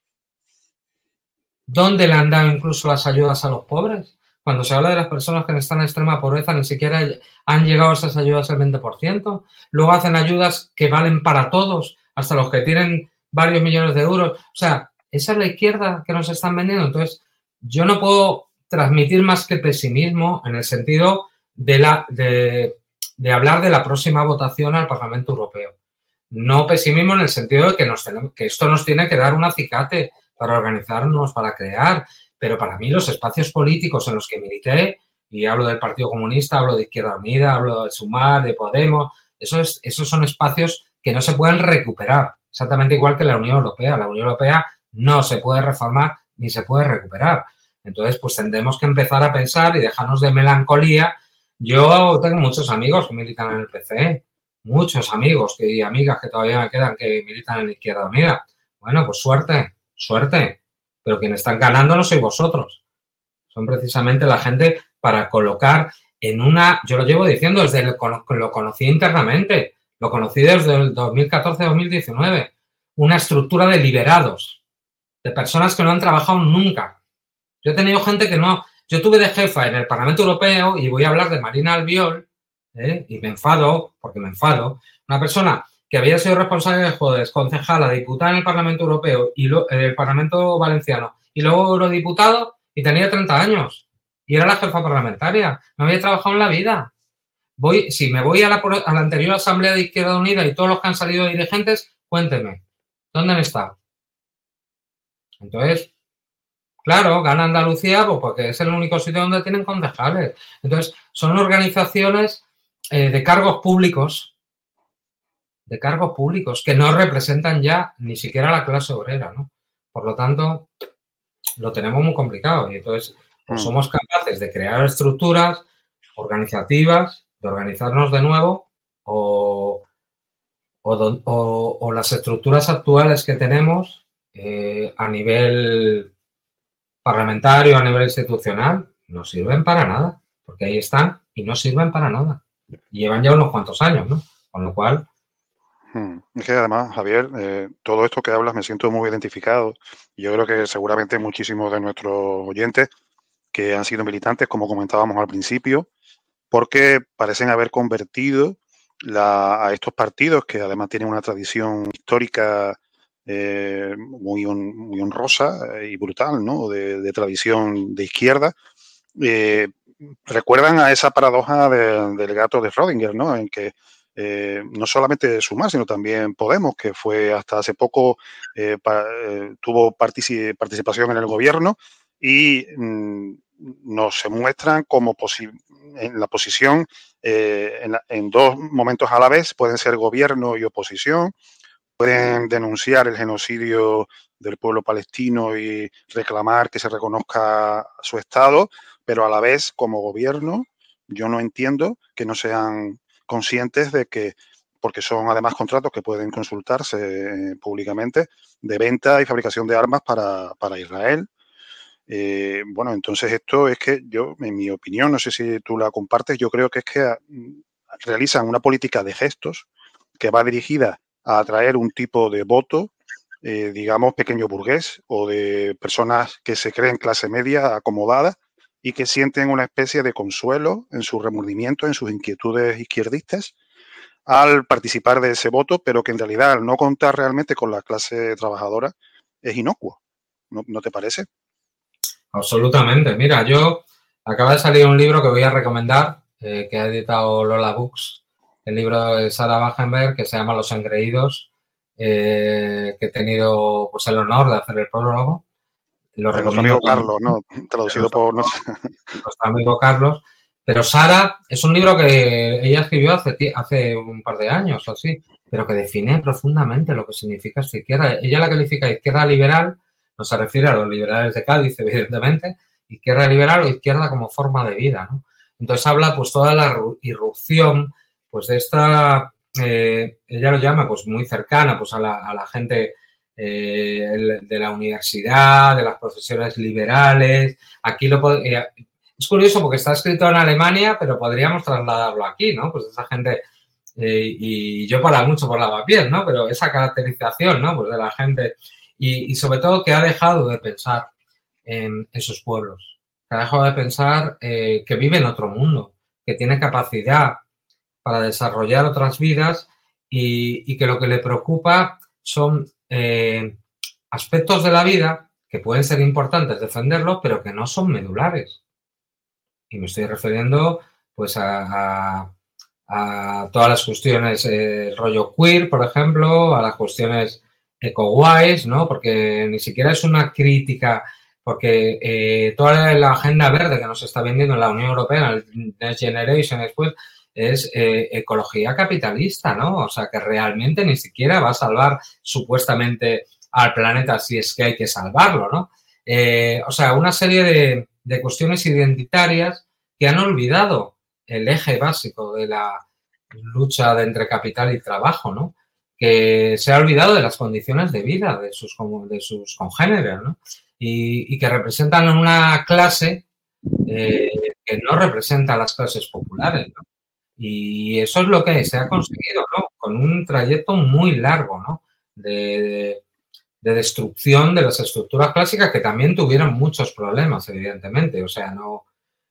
¿Dónde le han dado incluso las ayudas a los pobres? Cuando se habla de las personas que están en extrema pobreza, ni siquiera han llegado esas ayudas al veinte por ciento. Luego hacen ayudas que valen para todos, hasta los que tienen varios millones de euros. O sea, esa es la izquierda que nos están vendiendo. Entonces, yo no puedo transmitir más que pesimismo en el sentido de, la, de, de hablar de la próxima votación al Parlamento Europeo. No pesimismo en el sentido de que, nos tenemos, que esto nos tiene que dar un acicate para organizarnos, para crear. Pero para mí los espacios políticos en los que milité, y hablo del Partido Comunista, hablo de Izquierda Unida, hablo de Sumar, de Podemos, esos, esos son espacios que no se pueden recuperar, exactamente igual que la Unión Europea. La Unión Europea no se puede reformar ni se puede recuperar. Entonces, pues tendremos que empezar a pensar y dejarnos de melancolía. Yo tengo muchos amigos que militan en el P C E, muchos amigos y amigas que todavía me quedan que militan en la Izquierda Unida. Bueno, pues suerte, suerte. Pero quienes están ganando no sois vosotros. Son precisamente la gente para colocar en una... Yo lo llevo diciendo desde el, lo conocí internamente, lo conocí desde el dos mil catorce a dos mil diecinueve. Una estructura de liberados, de personas que no han trabajado nunca. Yo he tenido gente que no... Yo tuve de jefa en el Parlamento Europeo, y voy a hablar de Marina Albiol, ¿eh? Y me enfado, porque me enfado, una persona que había sido responsable de Jodes, concejala, diputada en el Parlamento Europeo y lo, en el Parlamento Valenciano, y luego eurodiputado, y tenía treinta años. y era la jefa parlamentaria. No había trabajado en la vida. Voy, si me voy a la, a la anterior Asamblea de Izquierda Unida y todos los que han salido dirigentes, cuénteme, ¿dónde han estado? Entonces, claro, gana Andalucía pues porque es el único sitio donde tienen concejales. Entonces, son organizaciones eh, de cargos públicos, de cargos públicos que no representan ya ni siquiera a la clase obrera, ¿no? Por lo tanto, lo tenemos muy complicado y entonces pues, somos capaces de crear estructuras organizativas, de organizarnos de nuevo o, o, o, o las estructuras actuales que tenemos eh, a nivel parlamentario, a nivel institucional, no sirven para nada, porque ahí están y no sirven para nada. Y llevan ya unos cuantos años, ¿no? Con lo cual... Es que además, Javier, eh, todo esto que hablas me siento muy identificado. Yo creo que seguramente muchísimos de nuestros oyentes que han sido militantes, como comentábamos al principio, porque parecen haber convertido la, a estos partidos, que además tienen una tradición histórica eh, muy, on, muy honrosa y brutal, ¿no? De, de tradición de izquierda, eh, recuerdan a esa paradoja de, del gato de Schrödinger, ¿no? En que Eh, no solamente Sumar, sino también Podemos, que fue hasta hace poco, eh, pa, eh, tuvo partici participación en el gobierno y mm, nos se muestran como en la posición, eh, en, la, en dos momentos a la vez, pueden ser gobierno y oposición, pueden denunciar el genocidio del pueblo palestino y reclamar que se reconozca su Estado, pero a la vez, como gobierno, yo no entiendo que no sean conscientes de que, porque son además contratos que pueden consultarse eh, públicamente, de venta y fabricación de armas para, para Israel. Eh, bueno, entonces esto es que yo, en mi opinión, no sé si tú la compartes, yo creo que es que uh, realizan una política de gestos que va dirigida a atraer un tipo de voto, eh, digamos, pequeño burgués o de personas que se creen clase media acomodada, y que sienten una especie de consuelo en su remordimiento, en sus inquietudes izquierdistas, al participar de ese voto, pero que en realidad al no contar realmente con la clase trabajadora es inocuo. ¿No, no te parece? Absolutamente. Mira, yo acaba de salir un libro que voy a recomendar, eh, que ha editado Lola Books, el libro de Sara Wagenberg, que se llama Los Engreídos, eh, que he tenido pues, el honor de hacer el prólogo. Lo de recomiendo. Nuestro amigo Carlos, ¿no? Traducido por nuestro amigo Carlos. Pero Sara es un libro que ella escribió hace, hace un par de años o así, pero que define profundamente lo que significa esta izquierda. Ella la califica de izquierda liberal, no se refiere a los liberales de Cádiz, evidentemente, izquierda liberal o izquierda como forma de vida, ¿no? Entonces habla pues toda la irrupción pues de esta, eh, ella lo llama pues muy cercana pues a la, a la gente eh, de la universidad, de las profesiones liberales. Aquí lo eh, es curioso porque está escrito en Alemania, pero podríamos trasladarlo aquí, ¿no? Pues esa gente, eh, y yo para mucho por Lavapiés, ¿no? Pero esa caracterización, ¿no? Pues de la gente y, y sobre todo que ha dejado de pensar en, en sus pueblos, que ha dejado de pensar eh, que vive en otro mundo, que tiene capacidad para desarrollar otras vidas y, y que lo que le preocupa son eh, aspectos de la vida que pueden ser importantes defenderlos, pero que no son medulares. Y me estoy refiriendo pues a, a, a todas las cuestiones, eh, rollo queer, por ejemplo, a las cuestiones eco-wise, ¿no? Porque ni siquiera es una crítica, porque eh, toda la agenda verde que nos está vendiendo en la Unión Europea, el Next Generation después, es eh, ecología capitalista, ¿no? O sea, que realmente ni siquiera va a salvar supuestamente al planeta si es que hay que salvarlo, ¿no? Eh, o sea, una serie de, de cuestiones identitarias que han olvidado el eje básico de la lucha de entre capital y trabajo, ¿no? Que se ha olvidado de las condiciones de vida de sus, de sus congéneres, ¿no? Y, y que representan una clase eh, que no representa a las clases populares, ¿no? Y eso es lo que se ha conseguido, ¿no? Con un trayecto muy largo, ¿no? De, de, de destrucción de las estructuras clásicas que también tuvieron muchos problemas, evidentemente. O sea, no...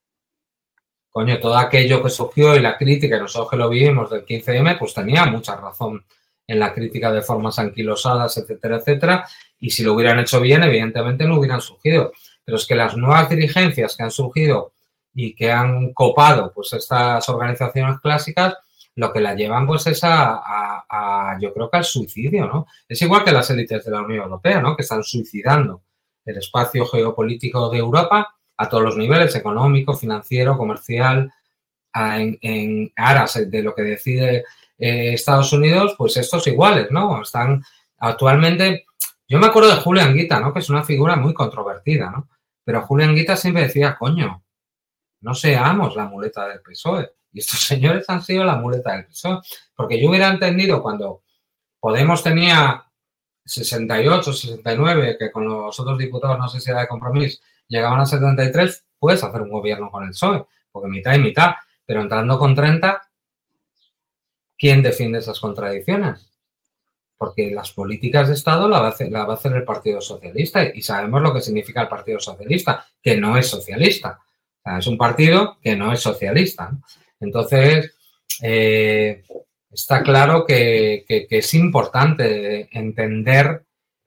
Coño, todo aquello que surgió y la crítica, nosotros que lo vivimos del quince eme, pues tenía mucha razón en la crítica de formas anquilosadas, etcétera, etcétera. Y si lo hubieran hecho bien, evidentemente no hubieran surgido. Pero es que las nuevas dirigencias que han surgido y que han copado pues estas organizaciones clásicas, lo que la llevan pues es a, a, a, yo creo que al suicidio, ¿no? Es igual que las élites de la Unión Europea, ¿no? Que están suicidando el espacio geopolítico de Europa a todos los niveles, económico, financiero, comercial, en, en aras de lo que decide eh, Estados Unidos, pues estos iguales, ¿no? Están actualmente... Yo me acuerdo de Julio Anguita, ¿no? Que es una figura muy controvertida, ¿no? Pero Julio Anguita siempre decía, coño, no seamos la muleta del P S O E. Y estos señores han sido la muleta del P S O E. Porque yo hubiera entendido cuando Podemos tenía sesenta y ocho, sesenta y nueve, que con los otros diputados, no sé si era de Compromís, llegaban a setenta y tres, puedes hacer un gobierno con el P S O E, porque mitad y mitad. Pero entrando con treinta, ¿quién defiende esas contradicciones? Porque las políticas de Estado la va a hacer, la va a hacer el Partido Socialista y sabemos lo que significa el Partido Socialista, que no es socialista. O sea, es un partido que no es socialista, ¿no? Entonces, eh, está claro que, que, que es importante entender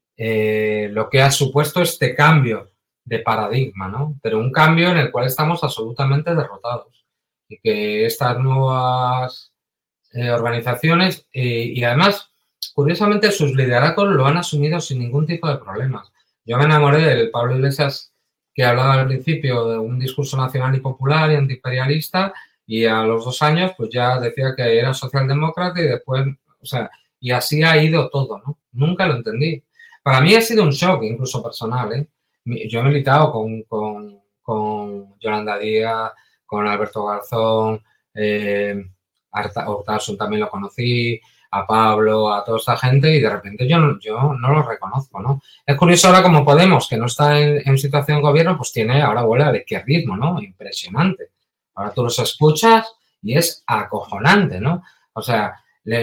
eh, lo que ha supuesto este cambio de paradigma, ¿no? Pero un cambio en el cual estamos absolutamente derrotados y que estas nuevas eh, organizaciones eh, y además, curiosamente, sus liderazgos lo han asumido sin ningún tipo de problemas. Yo me enamoré del Pablo Iglesias que hablaba al principio de un discurso nacional y popular y antiimperialista y a los dos años pues ya decía que era socialdemócrata y después, o sea, y así ha ido todo, ¿no? Nunca lo entendí. Para mí ha sido un shock, incluso personal, ¿eh? Yo he militado con, con, con Yolanda Díaz, con Alberto Garzón, eh, Hortasun también lo conocí, a Pablo, a toda esta gente y de repente yo no, yo no lo reconozco, ¿no? Es curioso ahora como Podemos, que no está en, en situación de gobierno, pues tiene, ahora vuelve al izquierdismo, ¿no? Impresionante. Ahora tú los escuchas y es acojonante, ¿no? O sea,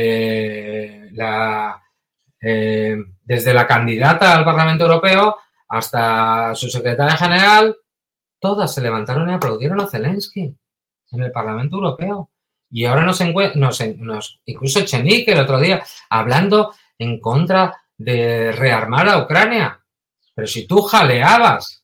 le, la, eh, desde la candidata al Parlamento Europeo hasta su secretaria general, todas se levantaron y aplaudieron a Zelensky en el Parlamento Europeo. Y ahora nos encuentra, nos, incluso Echenique el otro día, hablando en contra de rearmar a Ucrania. Pero si tú jaleabas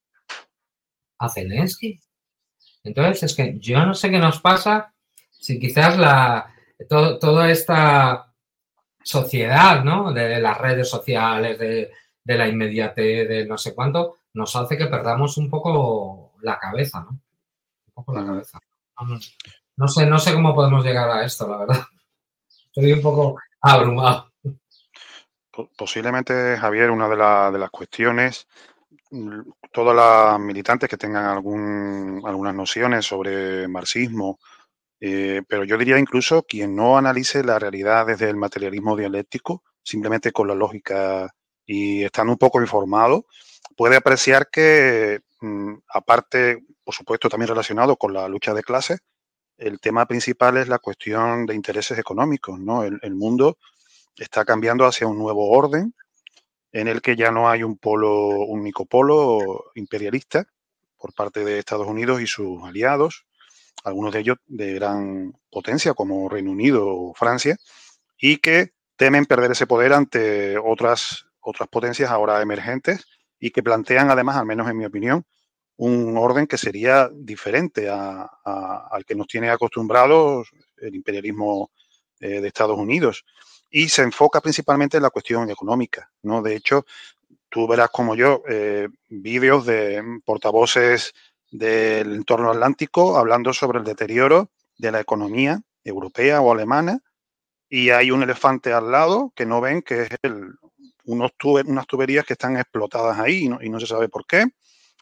a Zelensky. Entonces, es que yo no sé qué nos pasa si quizás la todo, toda esta sociedad, ¿no? De las redes sociales, de, de la inmediatez, de no sé cuánto, nos hace que perdamos un poco la cabeza, ¿no? Un poco la cabeza. No sé, no sé cómo podemos llegar a esto, la verdad. Estoy un poco abrumado. Posiblemente, Javier, una de, la, de las cuestiones, todas las militantes que tengan algún, algunas nociones sobre marxismo, eh, pero yo diría incluso quien no analice la realidad desde el materialismo dialéctico, simplemente con la lógica y estando un poco informado, puede apreciar que, mmm, aparte, por supuesto, también relacionado con la lucha de clases, el tema principal es la cuestión de intereses económicos, ¿no? El, el mundo está cambiando hacia un nuevo orden en el que ya no hay un polo, un único polo imperialista por parte de Estados Unidos y sus aliados, algunos de ellos de gran potencia como Reino Unido o Francia, y que temen perder ese poder ante otras, otras potencias ahora emergentes y que plantean además, al menos en mi opinión, un orden que sería diferente a, a, al que nos tiene acostumbrados el imperialismo eh, de Estados Unidos. Y se enfoca principalmente en la cuestión económica, ¿no? De hecho, tú verás como yo eh, vídeos de portavoces del entorno atlántico hablando sobre el deterioro de la economía europea o alemana y hay un elefante al lado que no ven que es el, unos tube, unas tuberías que están explotadas ahí y no, y no se sabe por qué.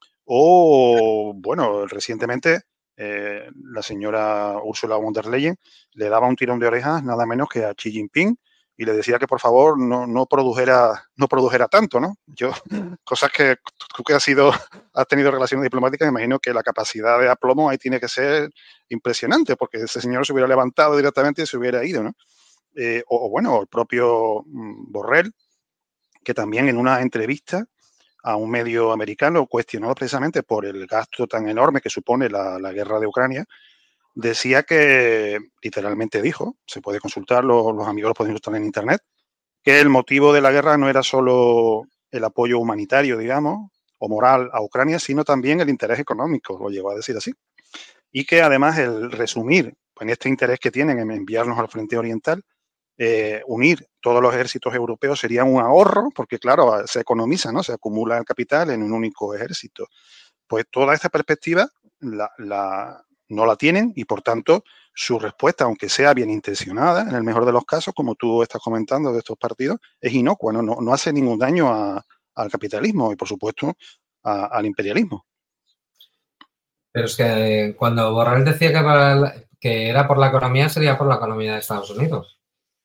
O, bueno, recientemente eh, la señora Ursula von der Leyen le daba un tirón de orejas nada menos que a Xi Jinping y le decía que por favor no, no, produjera, no produjera tanto, ¿no? Yo, cosas que tú que has, sido, has tenido relaciones diplomáticas, me imagino que la capacidad de aplomo ahí tiene que ser impresionante, porque ese señor se hubiera levantado directamente y se hubiera ido, ¿no? Eh, o, o, bueno, el propio Borrell, que también en una entrevista a un medio americano cuestionado precisamente por el gasto tan enorme que supone la, la guerra de Ucrania, decía que, literalmente dijo, se puede consultar, los, los amigos lo pueden consultar en internet, que el motivo de la guerra no era solo el apoyo humanitario, digamos, o moral a Ucrania, sino también el interés económico, lo llegó a decir así. y que además el resumir en este interés que tienen en enviarnos al frente oriental, eh, unir todos los ejércitos europeos sería un ahorro, porque claro, se economiza, ¿no? Se acumula el capital en un único ejército. Pues toda esta perspectiva la, la, no la tienen y, por tanto, su respuesta, aunque sea bien intencionada, en el mejor de los casos, como tú estás comentando de estos partidos, es inocua, no, no, no hace ningún daño a, al capitalismo y, por supuesto, a, al imperialismo. Pero es que cuando Borrell decía que, para la, que era por la economía, sería por la economía de Estados Unidos,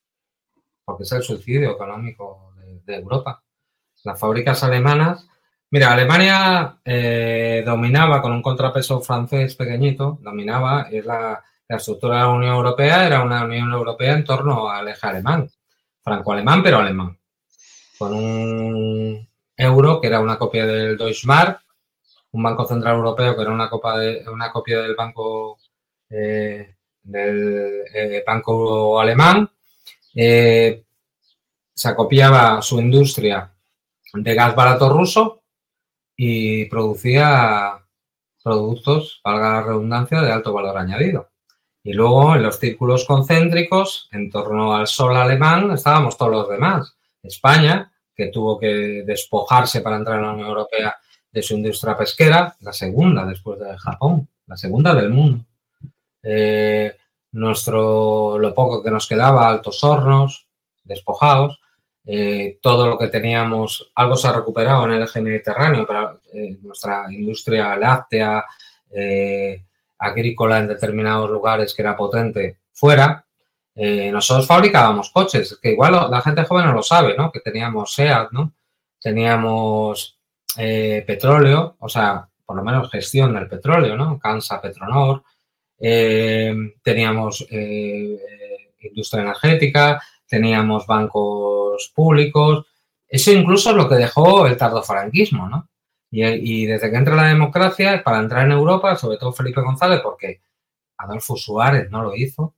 porque es el suicidio económico de, de Europa. Las fábricas alemanas... Mira, Alemania eh, dominaba con un contrapeso francés pequeñito, dominaba, es la, la estructura de la Unión Europea, era una Unión Europea en torno al eje alemán, franco-alemán, pero alemán, con un euro que era una copia del Deutsche Mark, un banco central europeo que era una, copa de, una copia del banco eh, del eh, banco alemán, eh, se acopiaba su industria de gas barato ruso y producía productos, valga la redundancia, de alto valor añadido. Y luego, en los círculos concéntricos, en torno al sol alemán, estábamos todos los demás. España, que tuvo que despojarse para entrar en la Unión Europea de su industria pesquera, la segunda después de Japón, la segunda del mundo. Eh, nuestro, lo poco que nos quedaba, Altos Hornos, despojados. Eh, todo lo que teníamos, algo se ha recuperado en el eje mediterráneo, pero eh, nuestra industria láctea, eh, agrícola en determinados lugares que era potente, fuera. Eh, nosotros fabricábamos coches, que igual la gente joven no lo sabe, ¿no? Que teníamos SEAT, ¿no? Teníamos eh, petróleo, o sea, por lo menos gestión del petróleo, ¿no? Cansa, Petronor. Eh, teníamos eh, industria energética, teníamos bancos públicos. Eso incluso es lo que dejó el tardofranquismo, ¿no? Y, y desde que entra la democracia, para entrar en Europa, sobre todo Felipe González, porque Adolfo Suárez no lo hizo,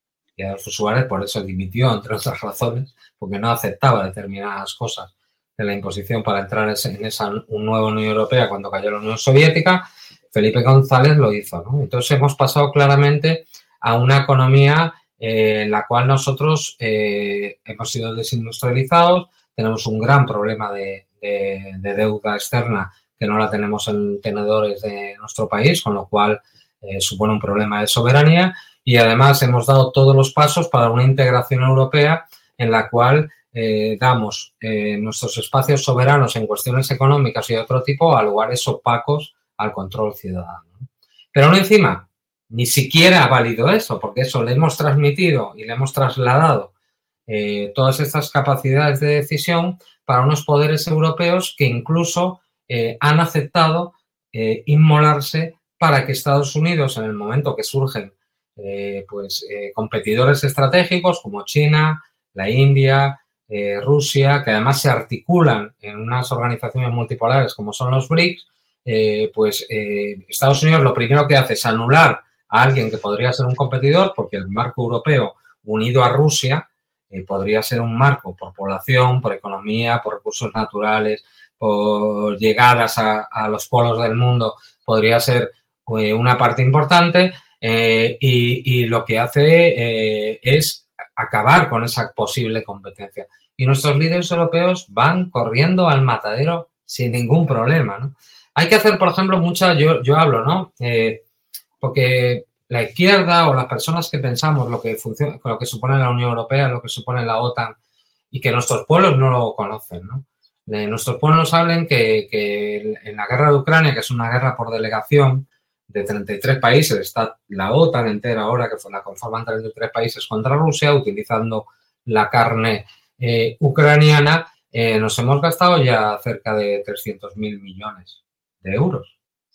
y Adolfo Suárez por eso dimitió, entre otras razones, porque no aceptaba determinadas cosas de la imposición para entrar en esa un nueva Unión Europea cuando cayó la Unión Soviética. Felipe González lo hizo, ¿no? Entonces hemos pasado claramente a una economía eh, en la cual nosotros eh, hemos sido desindustrializados, tenemos un gran problema de, de, de deuda externa que no la tenemos en tenedores de nuestro país, con lo cual eh, supone un problema de soberanía y además hemos dado todos los pasos para una integración europea en la cual eh, damos eh, nuestros espacios soberanos en cuestiones económicas y de otro tipo a lugares opacos al control ciudadano. Pero aún encima, ni siquiera ha valido eso, porque eso le hemos transmitido y le hemos trasladado eh, todas estas capacidades de decisión para unos poderes europeos que incluso eh, han aceptado eh, inmolarse para que Estados Unidos, en el momento que surgen eh, pues, eh, competidores estratégicos como China, la India, eh, Rusia, que además se articulan en unas organizaciones multipolares como son los BRICS, Eh, pues eh, Estados Unidos lo primero que hace es anular a alguien que podría ser un competidor, porque el marco europeo unido a Rusia eh, podría ser un marco por población, por economía, por recursos naturales, por llegadas a, a los polos del mundo, podría ser eh, una parte importante eh, y, y lo que hace eh, es acabar con esa posible competencia. Y nuestros líderes europeos van corriendo al matadero sin ningún problema, ¿no? Hay que hacer, por ejemplo, mucha, yo, yo hablo, ¿no? Eh, porque la izquierda o las personas que pensamos lo que funciona, lo que supone la Unión Europea, lo que supone la OTAN y que nuestros pueblos no lo conocen, ¿no? De nuestros pueblos hablan que, que en la guerra de Ucrania, que es una guerra por delegación de treinta y tres países, está la OTAN entera ahora, que la conforman treinta y tres países contra Rusia, utilizando la carne eh, ucraniana, eh, nos hemos gastado ya cerca de trescientos mil millones de euros.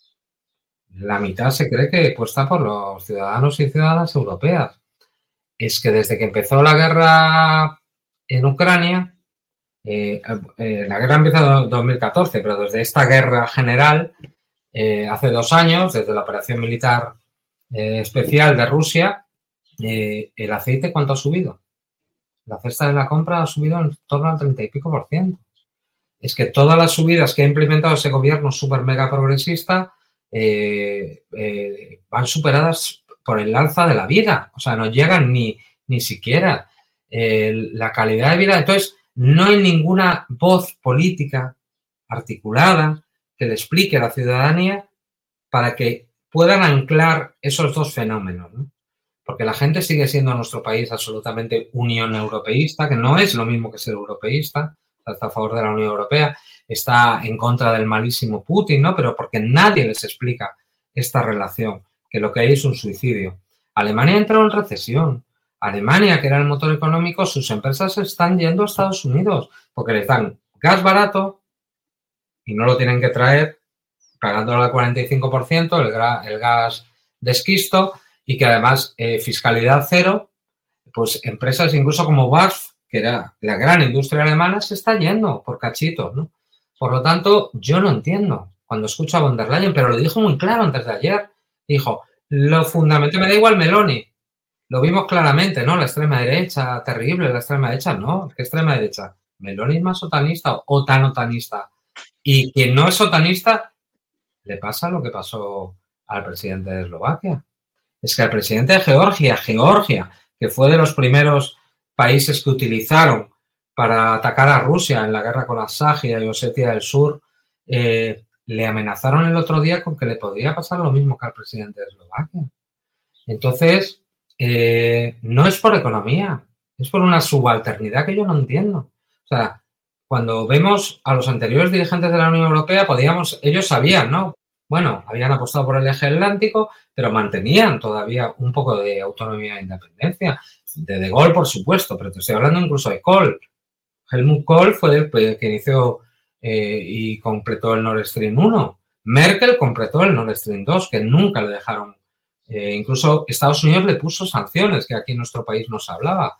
La mitad se cree que puesta por los ciudadanos y ciudadanas europeas. Es que desde que empezó la guerra en Ucrania, eh, eh, la guerra empieza en dos mil catorce, pero desde esta guerra general, eh, hace dos años, desde la operación militar eh, especial de Rusia, eh, el aceite, ¿cuánto ha subido? La cesta de la compra ha subido en torno al treinta y pico por ciento. Es que todas las subidas que ha implementado ese gobierno súper mega progresista eh, eh, van superadas por el alza de la vida. O sea, no llegan ni, ni siquiera eh, la calidad de vida. Entonces, no hay ninguna voz política articulada que le explique a la ciudadanía para que puedan anclar esos dos fenómenos, ¿no? Porque la gente sigue siendo en nuestro país absolutamente unión europeísta, que no es lo mismo que ser europeísta, está a favor de la Unión Europea, está en contra del malísimo Putin, ¿no? Pero porque nadie les explica esta relación, que lo que hay es un suicidio. Alemania entró en recesión. Alemania, que era el motor económico, sus empresas están yendo a Estados Unidos porque les dan gas barato y no lo tienen que traer pagándolo al cuarenta y cinco por ciento, el, el gas de esquisto, y que además eh, fiscalidad cero, pues empresas incluso como B A S F, que era la gran industria alemana, se está yendo por cachitos, ¿no? Por lo tanto, yo no entiendo cuando escucho a von der Leyen, pero lo dijo muy claro antes de ayer. Dijo, lo fundamental, me da igual Meloni. Lo vimos claramente, ¿no? La extrema derecha, terrible, la extrema derecha, no. ¿Qué extrema derecha? Meloni es más otanista o tan otanista. Y quien no es otanista, le pasa lo que pasó al presidente de Eslovaquia. Es que al presidente de Georgia, Georgia, que fue de los primeros países que utilizaron para atacar a Rusia en la guerra con Abjasia y Osetia del Sur, eh, le amenazaron el otro día con que le podría pasar lo mismo que al presidente de Eslovaquia. Entonces, eh, no es por economía, es por una subalternidad que yo no entiendo. O sea, cuando vemos a los anteriores dirigentes de la Unión Europea, podíamos, ellos sabían, ¿no? Bueno, habían apostado por el eje atlántico, pero mantenían todavía un poco de autonomía e independencia. De De Gaulle, por supuesto, pero te estoy hablando incluso de Kohl. Helmut Kohl fue el que inició eh, y completó el Nord Stream uno. Merkel completó el Nord Stream dos, que nunca le dejaron. Eh, incluso Estados Unidos le puso sanciones, que aquí en nuestro país no se hablaba,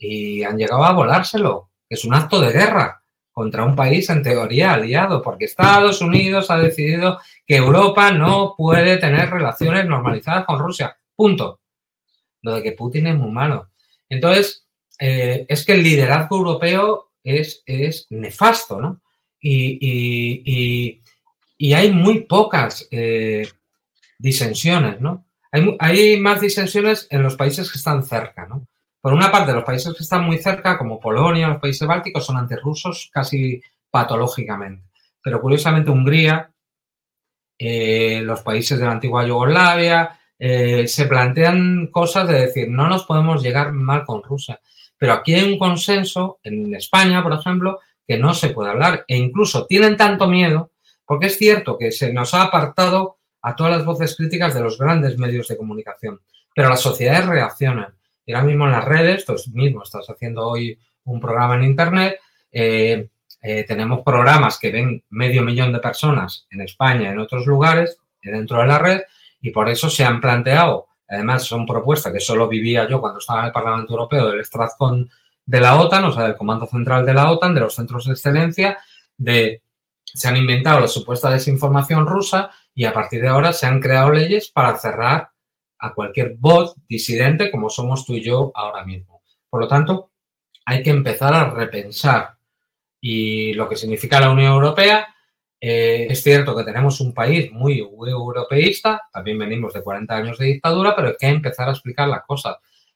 y han llegado a volárselo. Es un acto de guerra contra un país en teoría aliado, porque Estados Unidos ha decidido que Europa no puede tener relaciones normalizadas con Rusia. Punto. Lo de que Putin es muy malo. Entonces, eh, es que el liderazgo europeo es, es nefasto, ¿no? Y, y, y, y hay muy pocas eh, disensiones, ¿no? Hay, hay más disensiones en los países que están cerca, ¿no? Por una parte, los países que están muy cerca, como Polonia, los países bálticos, son antirrusos casi patológicamente. Pero curiosamente Hungría, eh, los países de la antigua Yugoslavia, eh, se plantean cosas de decir, no nos podemos llegar mal con Rusia. Pero aquí hay un consenso, en España, por ejemplo, que no se puede hablar. E incluso tienen tanto miedo, porque es cierto que se nos ha apartado a todas las voces críticas de los grandes medios de comunicación. Pero las sociedades reaccionan. Y ahora mismo en las redes, tú mismo estás haciendo hoy un programa en Internet, eh, eh, tenemos programas que ven medio millón de personas en España y en otros lugares dentro de la red, y por eso se han planteado, además son propuestas que solo vivía yo cuando estaba en el Parlamento Europeo, del Stratcom de la OTAN, o sea, del Comando Central de la OTAN, de los centros de excelencia, de se han inventado la supuesta desinformación rusa y a partir de ahora se han creado leyes para cerrar a cualquier bot disidente como somos tú y yo ahora mismo. Por lo tanto, hay que empezar a repensar y lo que significa la Unión Europea. Eh, es cierto que tenemos un país muy europeísta, también venimos de cuarenta años de dictadura, pero hay que empezar a explicar las cosas.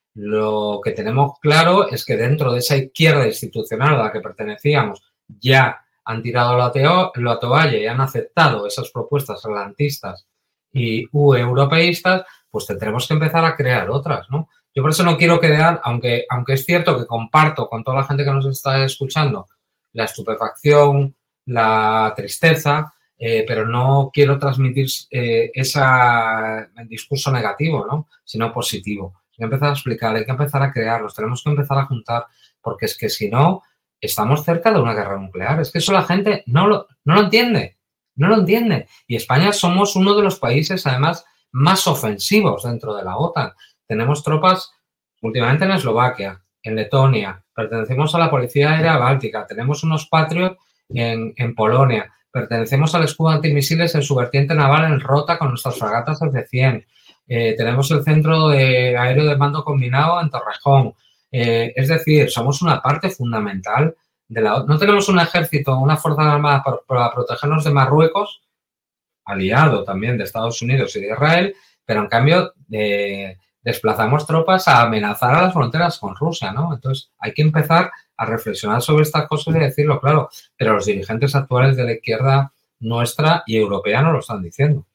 Lo que tenemos claro es que dentro de esa izquierda institucional a la que pertenecíamos ya han tirado la, teo, la toalla y han aceptado esas propuestas atlantistas y europeístas, pues tendremos que empezar a crear otras, ¿no? Yo por eso no quiero quedar, aunque, aunque es cierto que comparto con toda la gente que nos está escuchando la estupefacción, la tristeza, eh, pero no quiero transmitir eh, esa, el discurso negativo, ¿no? Sino positivo. Hay que empezar a explicar, hay que empezar a crearlos, tenemos que empezar a juntar, porque es que si no, estamos cerca de una guerra nuclear. Es que eso la gente no lo, no lo entiende, no lo entiende. Y España somos uno de los países, además, más ofensivos dentro de la OTAN. Tenemos tropas últimamente en Eslovaquia, en Letonia, pertenecemos a la Policía Aérea Báltica, tenemos unos Patriot en, en Polonia, pertenecemos al escudo antimisiles en su vertiente naval en Rota con nuestras fragatas F cien, eh, tenemos el centro de aéreo de mando combinado en Torrejón. Eh, es decir, somos una parte fundamental de la OTAN. No tenemos un ejército, una fuerza armada para, para protegernos de Marruecos, aliado también de Estados Unidos y de Israel, pero en cambio eh, desplazamos tropas a amenazar a las fronteras con Rusia, ¿no? Entonces hay que empezar a reflexionar sobre estas cosas y decirlo claro, pero los dirigentes actuales de la izquierda nuestra y europea no lo están diciendo.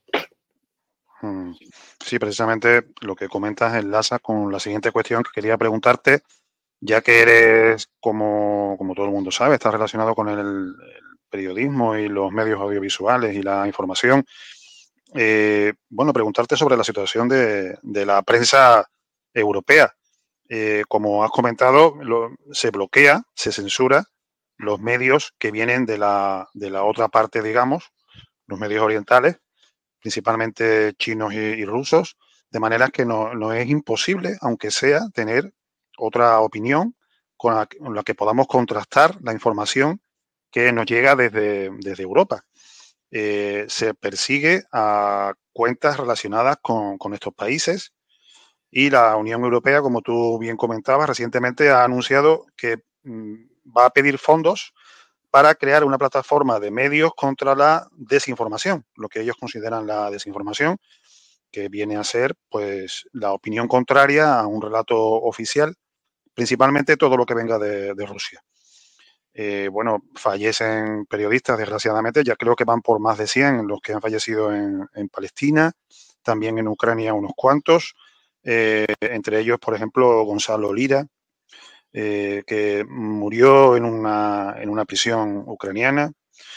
Sí, precisamente lo que comentas enlaza con la siguiente cuestión que quería preguntarte, ya que eres, como, como todo el mundo sabe, estás relacionado con el, el periodismo y los medios audiovisuales y la información. Eh, bueno, preguntarte sobre la situación de, de la prensa europea. Eh, como has comentado, lo, se bloquea, se censura los medios que vienen de la, de la otra parte, digamos, los medios orientales, principalmente chinos y, y rusos, de manera que no, no es imposible, aunque sea, tener otra opinión con la, con la que podamos contrastar la información que nos llega desde, desde Europa. Eh, se persigue a cuentas relacionadas con, con estos países y la Unión Europea, como tú bien comentabas, recientemente ha anunciado que mm, va a pedir fondos para crear una plataforma de medios contra la desinformación, lo que ellos consideran la desinformación, que viene a ser pues la opinión contraria a un relato oficial, principalmente todo lo que venga de, de Rusia. Eh, bueno, fallecen periodistas, desgraciadamente, ya creo que van por más de cien los que han fallecido en, en Palestina, también en Ucrania unos cuantos, eh, entre ellos, por ejemplo, Gonzalo Lira, eh, que murió en una, en una prisión ucraniana,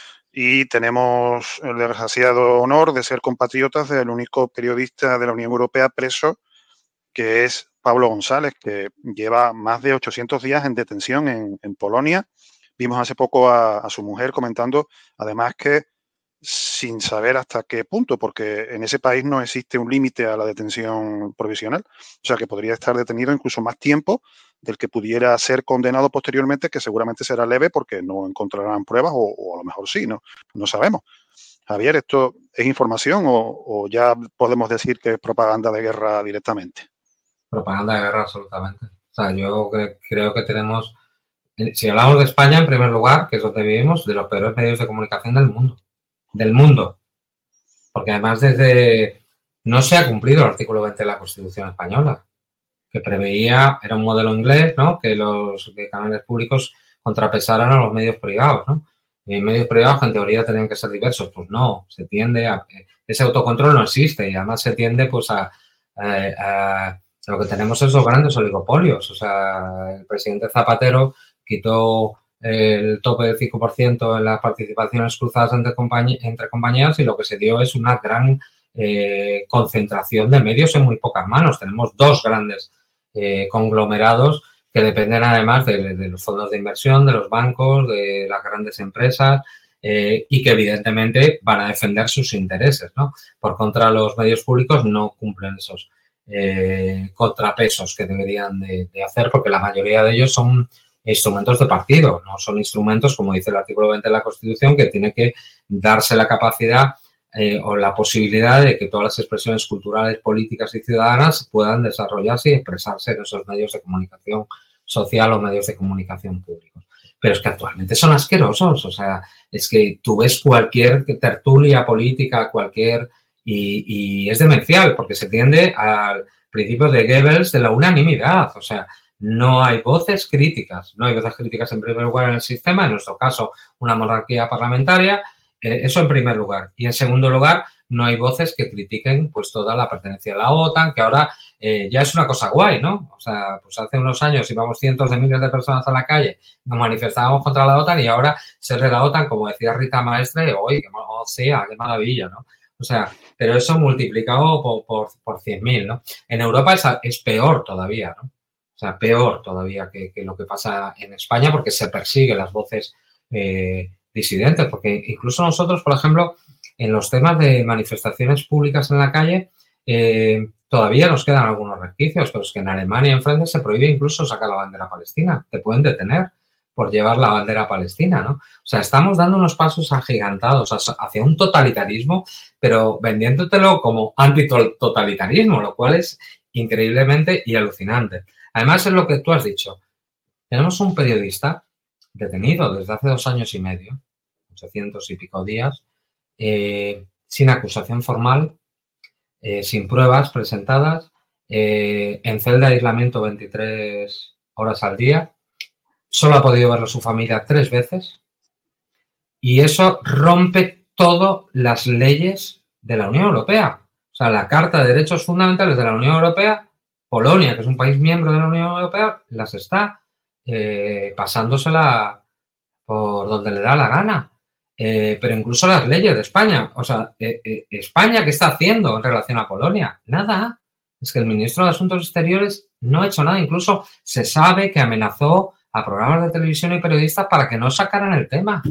y tenemos el desgraciado honor de ser compatriotas del único periodista de la Unión Europea preso, que es Pablo González, que lleva más de ochocientos días en detención en, en Polonia. Vimos hace poco a, a su mujer comentando, además, que sin saber hasta qué punto, porque en ese país no existe un límite a la detención provisional, o sea que podría estar detenido incluso más tiempo del que pudiera ser condenado posteriormente, que seguramente será leve porque no encontrarán pruebas, o, o a lo mejor sí, no, no sabemos. Javier, ¿esto es información o, o ya podemos decir que es propaganda de guerra directamente? Propaganda de guerra, absolutamente. O sea, yo creo que tenemos, si hablamos de España, en primer lugar, que es donde vivimos, de los peores medios de comunicación del mundo. Del mundo. Porque además desde no se ha cumplido el artículo veinte de la Constitución española, que preveía, era un modelo inglés, ¿no? Que los que canales públicos contrapesaran a los medios privados, ¿no? Y medios privados que en teoría tenían que ser diversos. Pues no, se tiende a... Ese autocontrol no existe y además se tiende pues a... a, a lo que tenemos es los grandes oligopolios. O sea, el presidente Zapatero quitó el tope del cinco por ciento en las participaciones cruzadas entre, compañ entre compañías y lo que se dio es una gran eh, concentración de medios en muy pocas manos. Tenemos dos grandes eh, conglomerados que dependen además de, de los fondos de inversión, de los bancos, de las grandes empresas eh, y que evidentemente van a defender sus intereses, ¿no? Por contra, los medios públicos no cumplen esos eh, contrapesos que deberían de, de hacer, porque la mayoría de ellos son instrumentos de partido, no son instrumentos, como dice el artículo veinte de la Constitución, que tiene que darse la capacidad eh, o la posibilidad de que todas las expresiones culturales, políticas y ciudadanas puedan desarrollarse y expresarse en esos medios de comunicación social o medios de comunicación públicos. Pero es que actualmente son asquerosos, o sea, es que tú ves cualquier tertulia política, cualquier... Y, y es demencial, porque se tiende al principio de Goebbels de la unanimidad, o sea, no hay voces críticas, no hay voces críticas en primer lugar en el sistema, en nuestro caso una monarquía parlamentaria, eh, eso en primer lugar. Y en segundo lugar, no hay voces que critiquen pues toda la pertenencia a la OTAN, que ahora eh, ya es una cosa guay, ¿no? O sea, pues hace unos años íbamos cientos de miles de personas a la calle, nos manifestábamos contra la OTAN y ahora ser de la OTAN, como decía Rita Maestre, oye, oh, sea, qué maravilla, ¿no? O sea, pero eso multiplicado por, por, por cien mil, ¿no? En Europa es, es peor todavía, ¿no? O sea, peor todavía que, que lo que pasa en España, porque se persigue las voces eh, disidentes, porque incluso nosotros, por ejemplo, en los temas de manifestaciones públicas en la calle, eh, todavía nos quedan algunos resquicios, pero es que en Alemania, en Francia, se prohíbe incluso sacar la bandera palestina. Te pueden detener por llevar la bandera palestina, ¿no? O sea, estamos dando unos pasos agigantados hacia un totalitarismo, pero vendiéndotelo como antitotalitarismo, lo cual es increíblemente y alucinante. Además, es lo que tú has dicho. Tenemos un periodista detenido desde hace dos años y medio, ochocientos y pico días, eh, sin acusación formal, eh, sin pruebas presentadas, eh, en celda de aislamiento veintitrés horas al día. Solo ha podido verlo su familia tres veces. Y eso rompe todas las leyes de la Unión Europea. O sea, la Carta de Derechos Fundamentales de la Unión Europea, Polonia, que es un país miembro de la Unión Europea, las está eh, pasándosela por donde le da la gana. Eh, pero incluso las leyes de España. O sea, eh, eh, España, ¿qué está haciendo en relación a Polonia? Nada. Es que el ministro de Asuntos Exteriores no ha hecho nada. Incluso se sabe que amenazó a programas de televisión y periodistas para que no sacaran el tema.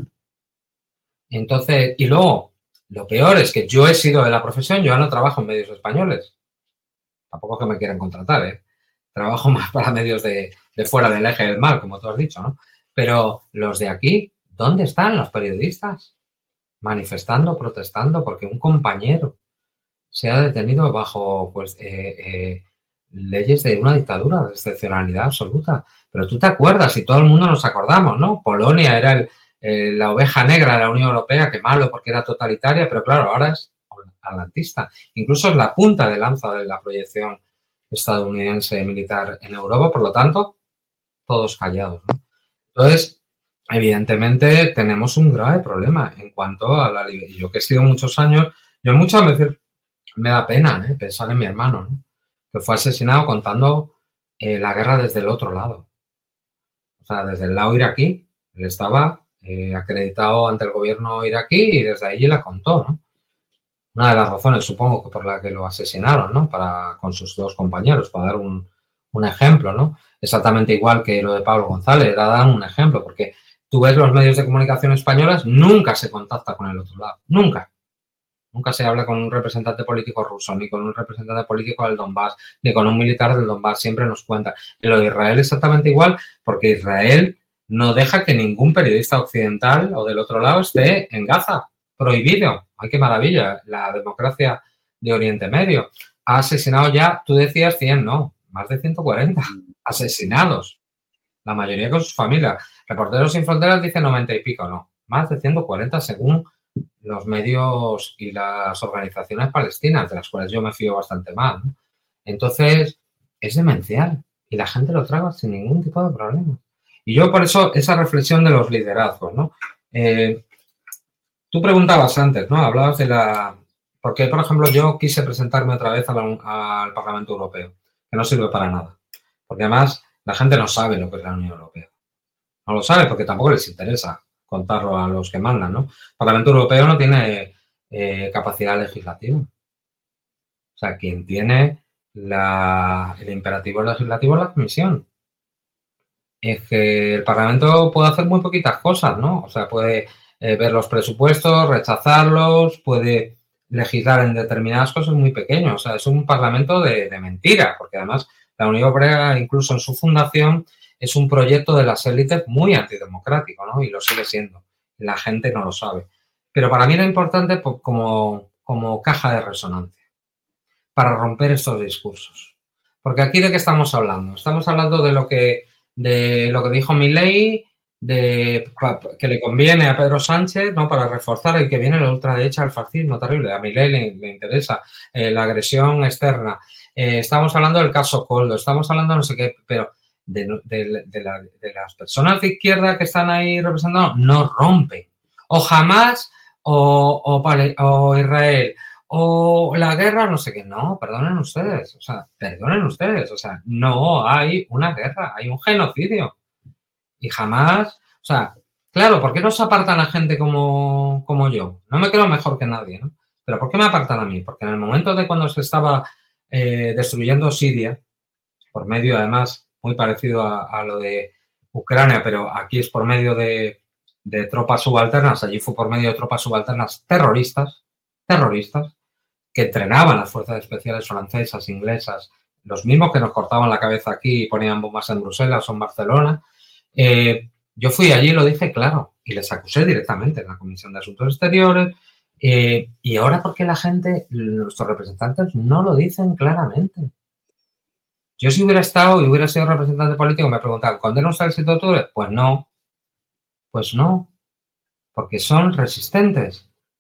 Entonces, y luego, lo peor es que yo he sido de la profesión, yo ya no trabajo en medios españoles. Tampoco es que me quieran contratar, ¿eh? Trabajo más para medios de, de fuera del eje del mal, como tú has dicho, ¿no? Pero los de aquí, ¿dónde están los periodistas? Manifestando, protestando, porque un compañero se ha detenido bajo, pues, eh, eh, leyes de una dictadura, de excepcionalidad absoluta. Pero tú te acuerdas, y todo el mundo nos acordamos, ¿no? Polonia era el... Eh, la oveja negra de la Unión Europea, que malo porque era totalitaria, pero claro, ahora es atlantista. Incluso es la punta de lanza de la proyección estadounidense militar en Europa, por lo tanto, todos callados, ¿no? Entonces, evidentemente, tenemos un grave problema en cuanto a la libertad. Yo que he sido muchos años, yo muchas veces me da pena ¿eh? pensar en mi hermano, ¿no? Que fue asesinado contando eh, la guerra desde el otro lado. O sea, desde el lado iraquí, él estaba Eh, acreditado ante el gobierno iraquí y desde allí la contó, ¿no? Una de las razones, supongo, que por la que lo asesinaron, ¿no? Para, con sus dos compañeros, para dar un, un ejemplo, ¿no? Exactamente igual que lo de Pablo González, era dar un ejemplo, porque tú ves los medios de comunicación españoles, nunca se contacta con el otro lado, nunca. Nunca se habla con un representante político ruso, ni con un representante político del Donbass, ni con un militar del Donbass, siempre nos cuentan. Y lo de Israel es exactamente igual, porque Israel no deja que ningún periodista occidental o del otro lado esté en Gaza. Prohibido. ¡Ay, qué maravilla! La democracia de Oriente Medio. Ha asesinado ya, tú decías cien, no, más de ciento cuarenta asesinados. La mayoría con sus familias. Reporteros Sin Fronteras dice noventa y pico, no. Más de ciento cuarenta según los medios y las organizaciones palestinas, de las cuales yo me fío bastante mal, ¿no? Entonces, es demencial. Y la gente lo traga sin ningún tipo de problema. Y yo por eso, esa reflexión de los liderazgos, ¿no? Eh, tú preguntabas antes, ¿no? Hablabas de la... Porque, por ejemplo, yo quise presentarme otra vez a la, al Parlamento Europeo, que no sirve para nada. Porque además la gente no sabe lo que es la Unión Europea. No lo sabe porque tampoco les interesa contarlo a los que mandan, ¿no? El Parlamento Europeo no tiene eh, capacidad legislativa. O sea, quien tiene la, el imperativo legislativo es la Comisión. Es que el Parlamento puede hacer muy poquitas cosas, ¿no? O sea, puede eh, ver los presupuestos, rechazarlos, puede legislar en determinadas cosas muy pequeñas. O sea, es un Parlamento de, de mentira, porque además la Unión Europea, incluso en su fundación, es un proyecto de las élites muy antidemocrático, ¿no? Y lo sigue siendo. La gente no lo sabe. Pero para mí era importante pues, como, como caja de resonancia para romper estos discursos. Porque aquí ¿de qué estamos hablando? Estamos hablando de lo que, de lo que dijo Milei, de que le conviene a Pedro Sánchez, ¿no? Para reforzar el que viene la ultraderecha, el fascismo terrible. A Milei le, le interesa eh, la agresión externa. Eh, estamos hablando del caso Coldo, estamos hablando de no sé qué, pero de, de, de, la, de las personas de izquierda que están ahí representando no rompen. O jamás, o, o, o Israel, o la guerra, no sé qué. No, perdonen ustedes, o sea, perdonen ustedes, o sea, no hay una guerra, hay un genocidio. Y jamás, o sea, claro, ¿por qué no se apartan a gente como, como yo? No me creo mejor que nadie, ¿no? Pero ¿por qué me apartan a mí? Porque en el momento de cuando se estaba eh, destruyendo Siria, por medio, además, muy parecido a, a lo de Ucrania, pero aquí es por medio de, de tropas subalternas, allí fue por medio de tropas subalternas terroristas, terroristas, que entrenaban las fuerzas especiales francesas, inglesas, los mismos que nos cortaban la cabeza aquí y ponían bombas en Bruselas o en Barcelona. Eh, yo fui allí y lo dije claro, y les acusé directamente en la Comisión de Asuntos Exteriores. Eh, y ahora, ¿por qué la gente, nuestros representantes, no lo dicen claramente? Yo si hubiera estado y hubiera sido representante político me preguntaban, ¿condena usted el siete de octubre? Pues no, pues no, porque son resistentes.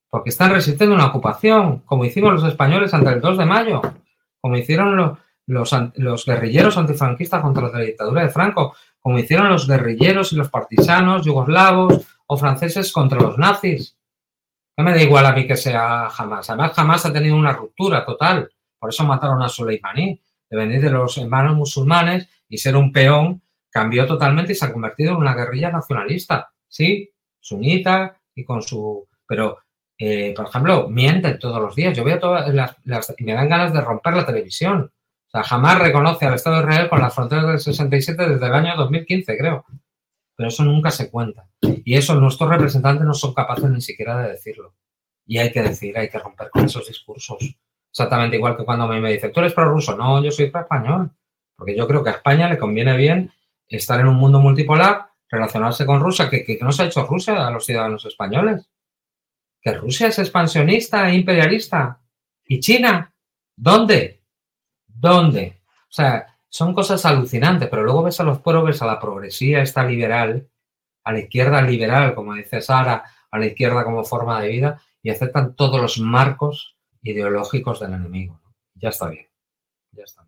porque están resistiendo una ocupación, como hicimos los españoles ante el dos de mayo, como hicieron los, los, los guerrilleros antifranquistas contra la dictadura de Franco, como hicieron los guerrilleros y los partisanos yugoslavos o franceses contra los nazis. No me da igual a mí que sea Hamas. Además, Hamas ha tenido una ruptura total. Por eso mataron a Soleimani. De venir de los hermanos musulmanes y ser un peón, cambió totalmente y se ha convertido en una guerrilla nacionalista. Sí, sunita y con su... Pero, eh, por ejemplo, mienten todos los días. Yo veo todas las, las... y me dan ganas de romper la televisión. O sea, Hamas reconoce al Estado de Israel con las fronteras del sesenta y siete desde el año dos mil quince, creo. Pero eso nunca se cuenta. Y eso nuestros representantes no son capaces ni siquiera de decirlo. Y hay que decir, hay que romper con esos discursos. Exactamente igual que cuando a mí me dicen, ¿tú eres prorruso? No, yo soy pro-español. Porque yo creo que a España le conviene bien estar en un mundo multipolar, relacionarse con Rusia, que, que no se ha hecho Rusia a los ciudadanos españoles. Que Rusia es expansionista e imperialista. ¿Y China? ¿Dónde? ¿Dónde? O sea, son cosas alucinantes, pero luego ves a los pueblos, ves a la progresía esta liberal, a la izquierda liberal, como dice Sara, a la izquierda como forma de vida, y aceptan todos los marcos ideológicos del enemigo. Ya está bien, ya está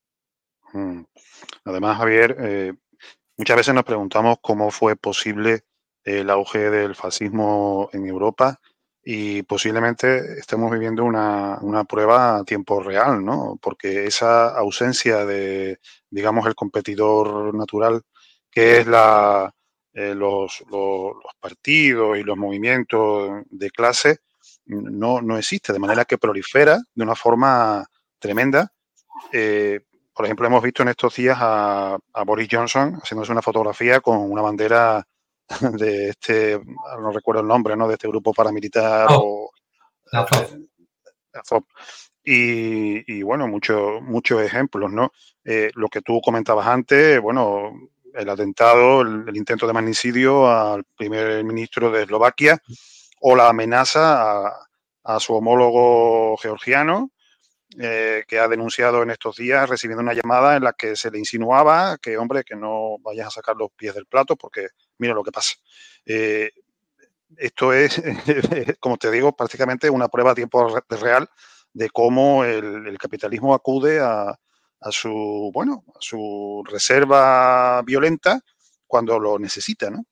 bien. Además, Javier, eh, muchas veces nos preguntamos cómo fue posible el auge del fascismo en Europa y posiblemente estemos viviendo una, una prueba a tiempo real, ¿no? Porque esa ausencia de, digamos, el competidor natural, que es la, eh, los, los, los partidos y los movimientos de clase, no, no existe, de manera que prolifera de una forma tremenda. Eh, por ejemplo, hemos visto en estos días a, a Boris Johnson haciéndose una fotografía con una bandera de este, no recuerdo el nombre, ¿no? De este grupo paramilitar oh, o Azov. Y, y bueno, muchos muchos ejemplos, ¿no? Eh, lo que tú comentabas antes, bueno, el atentado, el, el intento de magnicidio al primer ministro de Eslovaquia o la amenaza a, a su homólogo georgiano, eh, que ha denunciado en estos días recibiendo una llamada en la que se le insinuaba que, hombre, que no vayas a sacar los pies del plato porque mira lo que pasa. Eh, esto es, como te digo, prácticamente una prueba a tiempo real de cómo el, el capitalismo acude a, a su, bueno, a su reserva violenta cuando lo necesita, ¿no?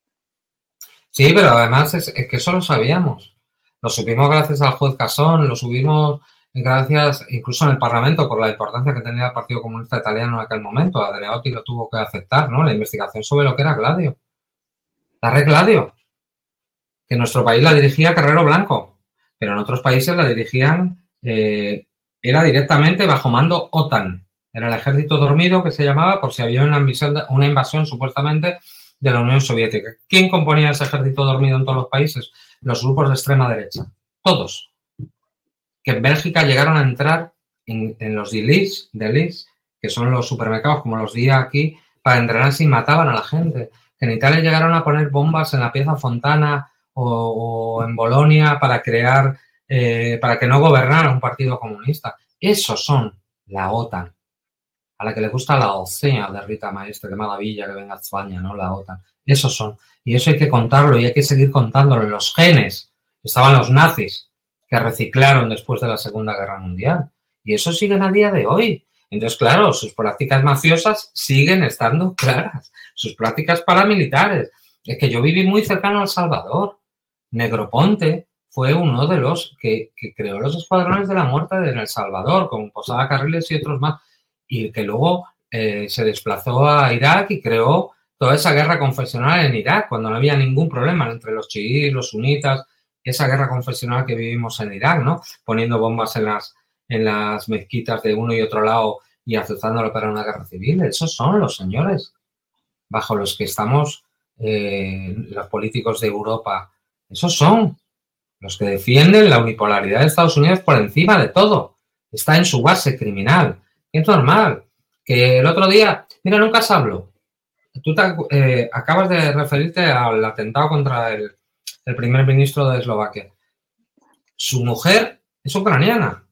Sí, pero además es, es que eso lo sabíamos. Lo supimos gracias al juez Casson, lo subimos gracias incluso en el Parlamento por la importancia que tenía el Partido Comunista Italiano en aquel momento. Andreotti lo tuvo que aceptar, ¿no? La investigación sobre lo que era Gladio. La red Gladio, que en nuestro país la dirigía Carrero Blanco, pero en otros países la dirigían, eh, era directamente bajo mando OTAN. Era el ejército dormido que se llamaba por si había una invasión, una invasión supuestamente de la Unión Soviética. ¿Quién componía ese ejército dormido en todos los países? Los grupos de extrema derecha. Todos. Que en Bélgica llegaron a entrar en, en los Delis, Delis, que son los supermercados como los di aquí, para entrenarse y mataban a la gente. Que en Italia llegaron a poner bombas en la Piazza Fontana o, o en Bolonia para crear, eh, para que no gobernara un partido comunista. Esos son la OTAN. A la que le gusta la ocea de Rita Maestre, qué maravilla que venga a España, ¿no? La OTAN. Esos son. Y eso hay que contarlo y hay que seguir contándolo. En los genes estaban los nazis que reciclaron después de la Segunda Guerra Mundial. Y eso siguen a día de hoy. Entonces, claro, sus prácticas mafiosas siguen estando claras. Sus prácticas paramilitares. Es que yo viví muy cercano a El Salvador. Negroponte fue uno de los que, que creó los escuadrones de la muerte en El Salvador, con Posada Carriles y otros más. Y que luego eh, se desplazó a Irak y creó toda esa guerra confesional en Irak, cuando no había ningún problema entre los chiíes, los sunitas, esa guerra confesional que vivimos en Irak, ¿no? Poniendo bombas en las, en las mezquitas de uno y otro lado y azuzándolo para una guerra civil. Esos son los señores bajo los que estamos eh, los políticos de Europa. Esos son los que defienden la unipolaridad de Estados Unidos por encima de todo. Está en su base criminal. Es normal que el otro día, mira, nunca se habló. Tú te, eh, acabas de referirte al atentado contra el, el primer ministro de Eslovaquia. Su mujer es ucraniana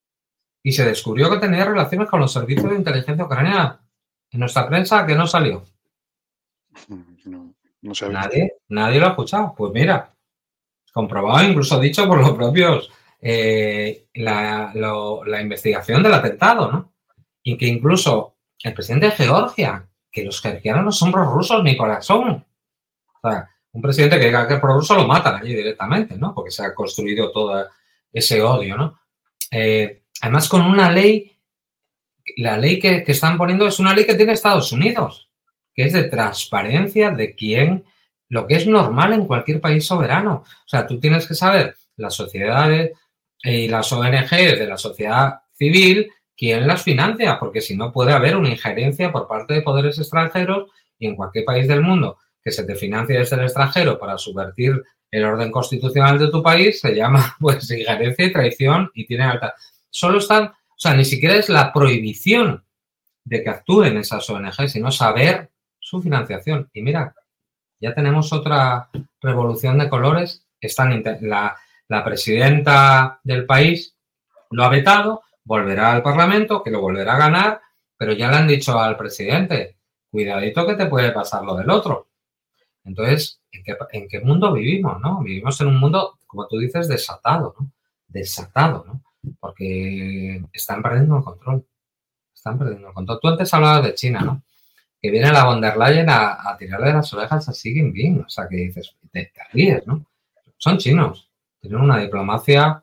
y se descubrió que tenía relaciones con los servicios de inteligencia ucraniana. En nuestra prensa, que no salió. No, no sabía. Nadie, nadie lo ha escuchado. Pues mira, comprobado, incluso dicho por los propios, eh, la, lo, la investigación del atentado, ¿no? Y que incluso el presidente de Georgia, que los georgianos no son prorrusos ni corazón. O sea, un presidente que diga que es prorruso lo matan allí directamente, ¿no? Porque se ha construido todo ese odio, ¿no? Eh, además, con una ley, la ley que, que están poniendo es una ley que tiene Estados Unidos, que es de transparencia de quién, lo que es normal en cualquier país soberano. O sea, tú tienes que saber las sociedades y las O N Ges de la sociedad civil, quién las financia, porque si no puede haber una injerencia por parte de poderes extranjeros y en cualquier país del mundo que se te financie desde el extranjero para subvertir el orden constitucional de tu país, se llama pues injerencia y traición y tiene alta. Solo están, o sea, ni siquiera es la prohibición de que actúen esas O N Ges, sino saber su financiación. Y mira, ya tenemos otra revolución de colores. Están la, la presidenta del país lo ha vetado, volverá al Parlamento, que lo volverá a ganar, pero ya le han dicho al presidente, cuidadito que te puede pasar lo del otro. Entonces, ¿en qué, en qué mundo vivimos, no? Vivimos en un mundo, como tú dices, desatado, ¿no? Desatado, ¿no? Porque están perdiendo el control. Están perdiendo el control. Tú antes hablabas de China, ¿no? Que viene la von der Leyen a, a tirarle las orejas a Xi Jinping. O sea, que dices, te, te ríes, ¿no? Son chinos. Tienen una diplomacia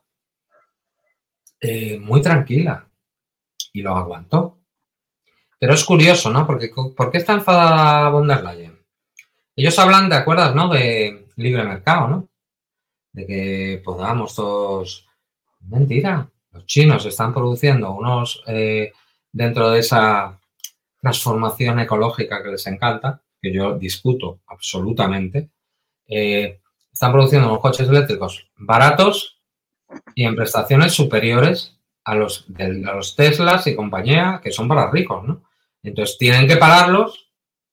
eh, muy tranquila. Y lo aguantó. Pero es curioso, ¿no? Porque ¿por qué está enfadada von der Leyen? Ellos hablan, ¿te acuerdas, no? De libre mercado, ¿no? De que podamos todos... Mentira. Los chinos están produciendo unos... Eh, dentro de esa transformación ecológica que les encanta, que yo discuto absolutamente, eh, están produciendo unos coches eléctricos baratos y en prestaciones superiores a los, de, a los Teslas y compañía, que son para ricos, ¿no? Entonces tienen que pararlos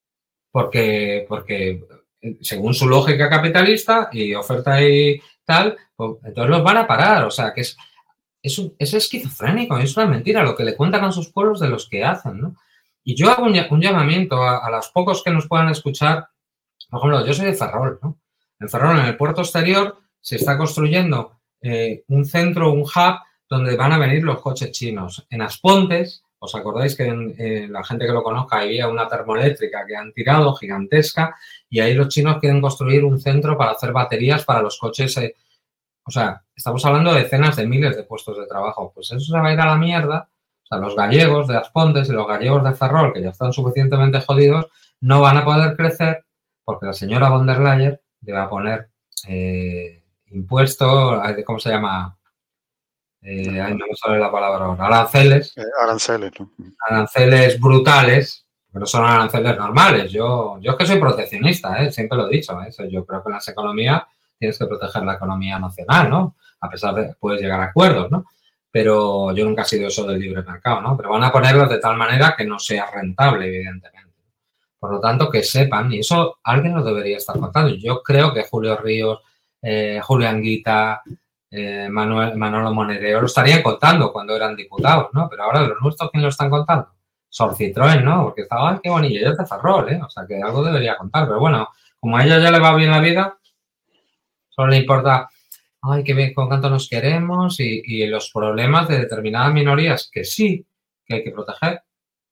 porque, porque según su lógica capitalista y oferta y tal, pues, entonces los van a parar. O sea, que es, es, un, es esquizofrénico, es una mentira lo que le cuentan a sus pueblos de los que hacen, ¿no? Y yo hago un, un llamamiento a, a los pocos que nos puedan escuchar. Por ejemplo, yo soy de Ferrol, ¿no? En Ferrol, en el puerto exterior, se está construyendo eh, un centro, un hub, donde van a venir los coches chinos. En Aspontes, ¿os acordáis que en, eh, la gente que lo conozca había una termoeléctrica que han tirado, gigantesca, y ahí los chinos quieren construir un centro para hacer baterías para los coches? Eh, o sea, estamos hablando de decenas de miles de puestos de trabajo. Pues eso se va a ir a la mierda. O sea, los gallegos de Aspontes y los gallegos de Ferrol, que ya están suficientemente jodidos, no van a poder crecer porque la señora von der Leyen le va a poner eh, impuesto, ¿cómo se llama? Eh, ahí no me sale la palabra ahora. Aranceles. Eh, aranceles, ¿no? Aranceles brutales, pero son aranceles normales. Yo, yo es que soy proteccionista, ¿eh? Siempre lo he dicho. ¿eh? Yo creo que en las economías tienes que proteger la economía nacional, ¿no? A pesar de que puedes llegar a acuerdos, ¿no? Pero yo nunca he sido eso del libre mercado, ¿no? Pero van a ponerlos de tal manera que no sea rentable, evidentemente. Por lo tanto, que sepan, y eso alguien nos debería estar contando. Yo creo que Julio Ríos, eh, Julio Anguita, eh, Manuel, Manolo Monedero lo estarían contando cuando eran diputados, ¿no? Pero ahora los nuestros, ¿quién lo están contando? Sor Citroën, ¿no? Porque estaba, ay, qué bonillo, ella es de Ferrol, ¿eh? O sea, que algo debería contar. Pero bueno, como a ella ya le va bien la vida, solo le importa, ay, qué bien, con cuánto nos queremos y, y los problemas de determinadas minorías que sí, que hay que proteger,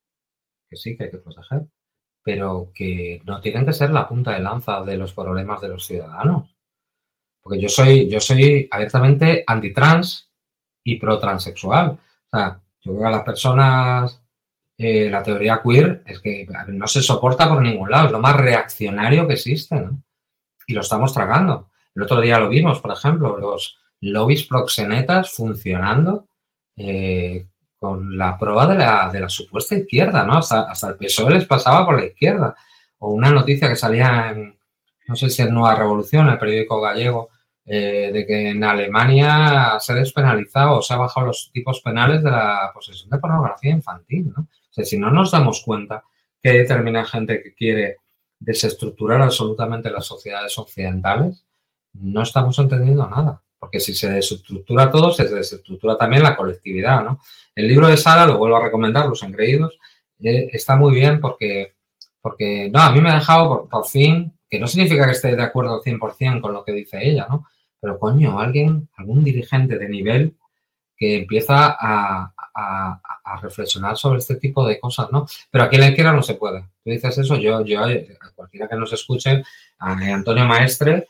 que sí, que hay que proteger, pero que no tienen que ser la punta de lanza de los problemas de los ciudadanos. Porque yo soy, yo soy abiertamente antitrans y pro-transexual. O sea, yo creo que a las personas, eh, la teoría queer es que no se soporta por ningún lado, es lo más reaccionario que existe, ¿no? Y lo estamos tragando. El otro día lo vimos, por ejemplo, los lobbies proxenetas funcionando eh, con la prueba de la, de la supuesta izquierda, ¿no? Hasta, hasta el P S O E les pasaba por la izquierda. O una noticia que salía en, no sé si en Nueva Revolución, el periódico gallego, eh, de que en Alemania se ha despenalizado o se ha bajado los tipos penales de la posesión de pornografía infantil, ¿no? O sea, si no nos damos cuenta que hay determinada gente que quiere desestructurar absolutamente las sociedades occidentales, no estamos entendiendo nada. Porque si se desestructura todo, se desestructura también la colectividad, ¿no? El libro de Sara, lo vuelvo a recomendar, Los Engreídos, eh, está muy bien porque, porque, no, a mí me ha dejado por, por fin, que no significa que esté de acuerdo al cien por ciento con lo que dice ella, ¿no? pero coño, alguien, algún dirigente de nivel que empieza a, a, a reflexionar sobre este tipo de cosas, ¿no? Pero aquí en la izquierda no se puede. Tú dices eso, yo, yo a cualquiera que nos escuche, a Antonio Maestre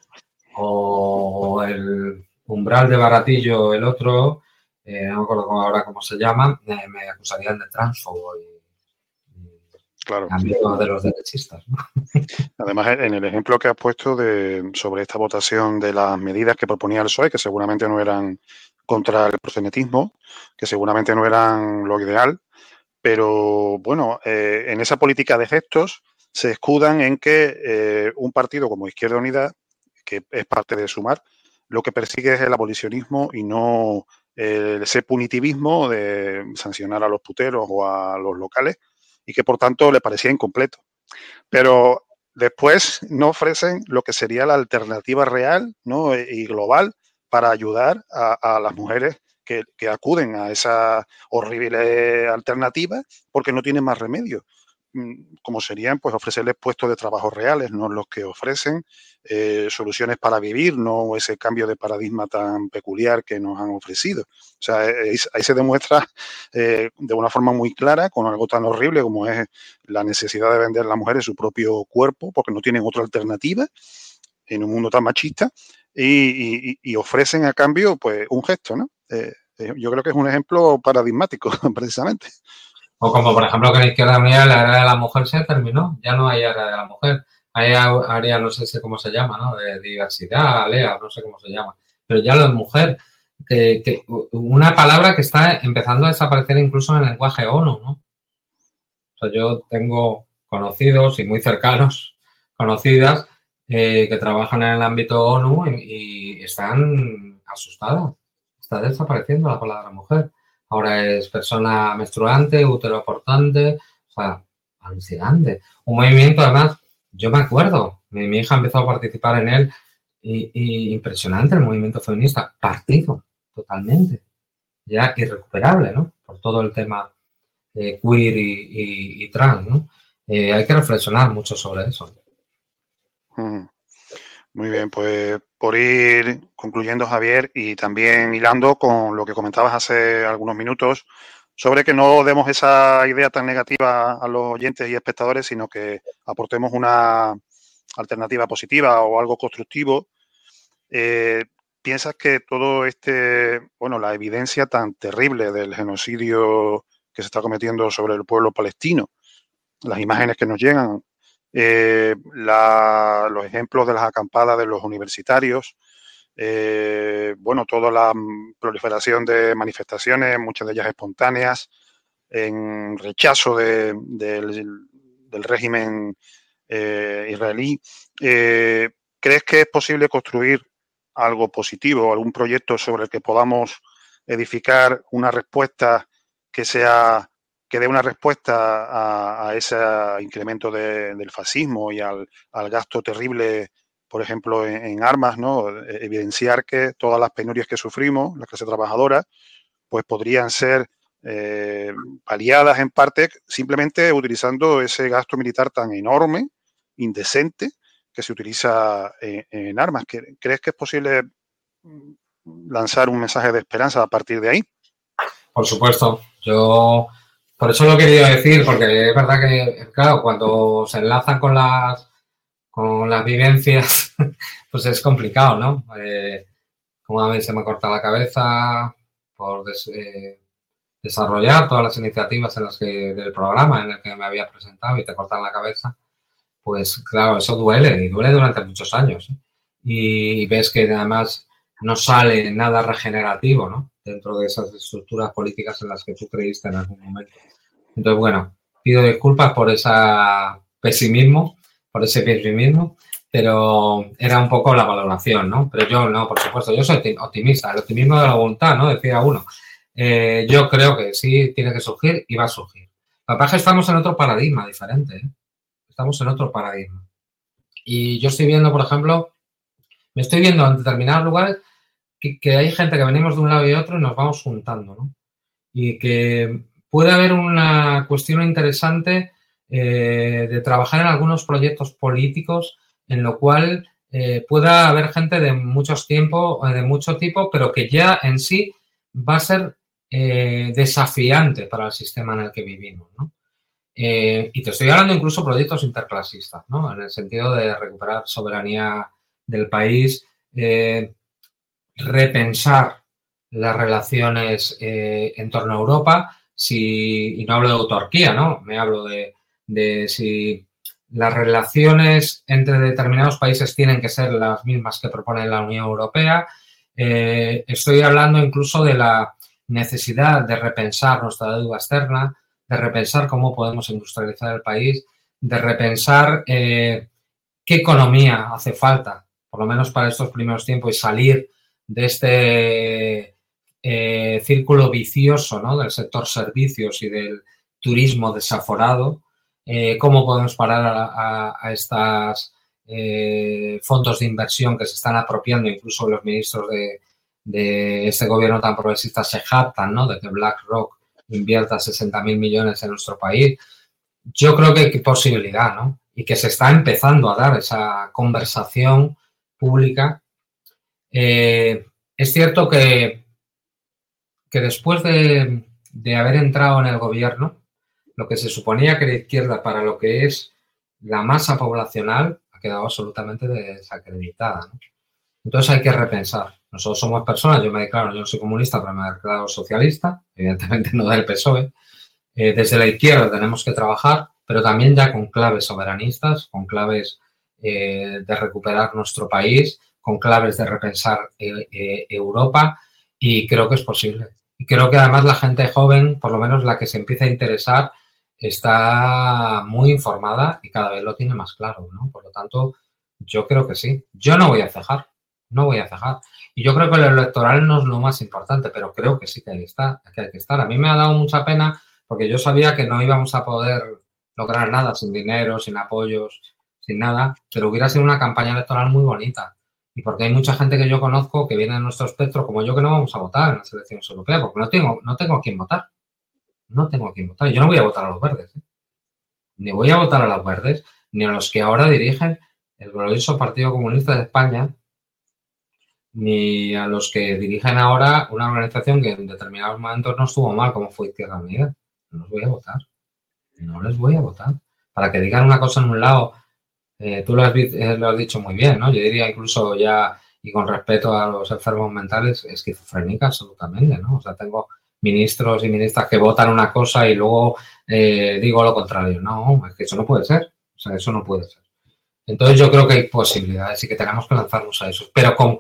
o el Umbral de Baratillo, el otro, eh, no me acuerdo ahora cómo se llama, eh, me acusarían de transfobo y, y claro. amigo de los derechistas, ¿no? Además, en el ejemplo que has puesto de, sobre esta votación de las medidas que proponía el P S O E, que seguramente no eran contra el proxenetismo, que seguramente no eran lo ideal, pero bueno, eh, en esa política de gestos se escudan en que eh, un partido como Izquierda Unida, que es parte de Sumar, lo que persigue es el abolicionismo y no eh, ese punitivismo de sancionar a los puteros o a los locales, y que por tanto le parecía incompleto. Pero después no ofrecen lo que sería la alternativa real, ¿no?, y global para ayudar a, a las mujeres que, que acuden a esa horrible alternativa porque no tienen más remedio. Como serían, pues, ofrecerles puestos de trabajo reales, no los que ofrecen eh, soluciones para vivir, no ese cambio de paradigma tan peculiar que nos han ofrecido. O sea, ahí, ahí se demuestra eh, de una forma muy clara, con algo tan horrible como es la necesidad de vender a las mujeres su propio cuerpo, porque no tienen otra alternativa en un mundo tan machista, y, y, y ofrecen a cambio, pues, un gesto, ¿no? Eh, yo creo que es un ejemplo paradigmático, precisamente. O como, por ejemplo, que en la Izquierda Unida la era de la mujer se terminó. Ya no hay era de la mujer. Hay área, no sé cómo se llama, ¿no? De diversidad, alea, no sé cómo se llama. Pero ya lo es mujer. Que, que una palabra que está empezando a desaparecer incluso en el lenguaje ONU, ¿no? O sea, yo tengo conocidos y muy cercanos, conocidas, eh, que trabajan en el ámbito ONU y, y están asustados. Está desapareciendo la palabra mujer. Ahora es persona menstruante, útero portante, o sea, alucinante. Un movimiento, además, yo me acuerdo, mi, mi hija empezó a participar en él y, y impresionante el movimiento feminista, partido, totalmente, ya irrecuperable, ¿no? Por todo el tema eh, queer y, y, y trans, ¿no? Eh, hay que reflexionar mucho sobre eso. Mm. Muy bien, pues por ir concluyendo, Javier, y también hilando con lo que comentabas hace algunos minutos, sobre que no demos esa idea tan negativa a los oyentes y espectadores, sino que aportemos una alternativa positiva o algo constructivo. Eh, ¿Piensas que todo este, bueno, la evidencia tan terrible del genocidio que se está cometiendo sobre el pueblo palestino, las imágenes que nos llegan, eh, la, los ejemplos de las acampadas de los universitarios, eh, bueno, toda la proliferación de manifestaciones, muchas de ellas espontáneas, en rechazo de, de, del, del régimen eh, israelí, eh, ¿crees que es posible construir algo positivo, algún proyecto sobre el que podamos edificar una respuesta que sea que dé una respuesta a, a ese incremento de, del fascismo y al, al gasto terrible, por ejemplo, en, en armas, ¿no? Evidenciar que todas las penurias que sufrimos, la clase trabajadora, pues podrían ser eh, paliadas en parte simplemente utilizando ese gasto militar tan enorme, indecente, que se utiliza en, en armas. ¿Crees que es posible lanzar un mensaje de esperanza a partir de ahí? Por supuesto, yo por eso lo he querido decir, porque es verdad que, claro, cuando se enlazan con las con las vivencias, pues es complicado, ¿no? Eh, como a mí se me corta la cabeza por des, eh, desarrollar todas las iniciativas en las que del programa en el que me había presentado y te cortan la cabeza, pues claro, eso duele y duele durante muchos años, ¿eh? Y ves que además no sale nada regenerativo, ¿no? Dentro de esas estructuras políticas en las que tú creíste en algún momento. Entonces, bueno, pido disculpas por ese pesimismo, por ese pesimismo, pero era un poco la valoración, ¿no? Pero yo no, por supuesto, yo soy optimista, el optimismo de la voluntad, ¿no? Decía uno. Eh, yo creo que sí tiene que surgir y va a surgir. La verdad es que estamos en otro paradigma diferente, ¿eh? Estamos en otro paradigma. Y yo estoy viendo, por ejemplo, me estoy viendo en determinados lugares que, que hay gente que venimos de un lado y otro y nos vamos juntando, ¿no? Y que puede haber una cuestión interesante eh, de trabajar en algunos proyectos políticos en lo cual eh, pueda haber gente de muchos tiempos, de mucho tipo, pero que ya en sí va a ser eh, desafiante para el sistema en el que vivimos, ¿no? Eh, y te estoy hablando incluso de proyectos interclasistas, ¿no? En el sentido de recuperar soberanía del país, eh, repensar las relaciones eh, en torno a Europa, si, y no hablo de autarquía, ¿no? Me hablo de, de si las relaciones entre determinados países tienen que ser las mismas que propone la Unión Europea. Eh, estoy hablando incluso de la necesidad de repensar nuestra deuda externa, de repensar cómo podemos industrializar el país, de repensar eh, qué economía hace falta, por lo menos para estos primeros tiempos, y salir de este eh, círculo vicioso, ¿no? Del sector servicios y del turismo desaforado. Eh, cómo podemos parar a, a, a estos eh, fondos de inversión que se están apropiando, incluso los ministros de, de este gobierno tan progresista se jactan, ¿no? De que BlackRock invierta sesenta mil millones en nuestro país. Yo creo que hay posibilidad, ¿no? Y que se está empezando a dar esa conversación pública. Eh, es cierto que, que después de, de haber entrado en el gobierno, lo que se suponía que la izquierda para lo que es la masa poblacional ha quedado absolutamente desacreditada, ¿no? Entonces hay que repensar. Nosotros somos personas, yo me declaro, yo no soy comunista, pero me declaro socialista, evidentemente no del P S O E. Eh, desde la izquierda tenemos que trabajar, pero también ya con claves soberanistas, con claves eh, de recuperar nuestro país, con claves de repensar eh, eh, Europa, y creo que es posible. Y creo que además la gente joven, por lo menos la que se empieza a interesar, está muy informada y cada vez lo tiene más claro, ¿no? Por lo tanto, yo creo que sí. Yo no voy a cejar, no voy a cejar. Y yo creo que lo electoral no es lo más importante, pero creo que sí que hay que estar. Que hay que estar. A mí me ha dado mucha pena porque yo sabía que no íbamos a poder lograr nada sin dinero, sin apoyos, sin nada, pero hubiera sido una campaña electoral muy bonita. Y porque hay mucha gente que yo conozco que viene de nuestro espectro, como yo, que no vamos a votar en las elecciones europeas, porque no tengo, no tengo a quién votar. No tengo a quién votar. Yo no voy a votar a los verdes, ¿eh? Ni voy a votar a los verdes, ni a los que ahora dirigen el glorioso Partido Comunista de España, ni a los que dirigen ahora una organización que en determinados momentos no estuvo mal, como fue Izquierda Unida. No los voy a votar. No les voy a votar. Para que digan una cosa en un lado, eh, tú lo has, eh, lo has dicho muy bien, ¿no? Yo diría incluso ya, y con respeto a los enfermos mentales, esquizofrénica absolutamente, ¿no? O sea, tengo ministros y ministras que votan una cosa y luego eh, digo lo contrario. No, es que eso no puede ser. O sea, eso no puede ser. Entonces yo creo que hay posibilidades y que tenemos que lanzarnos a eso. Pero con...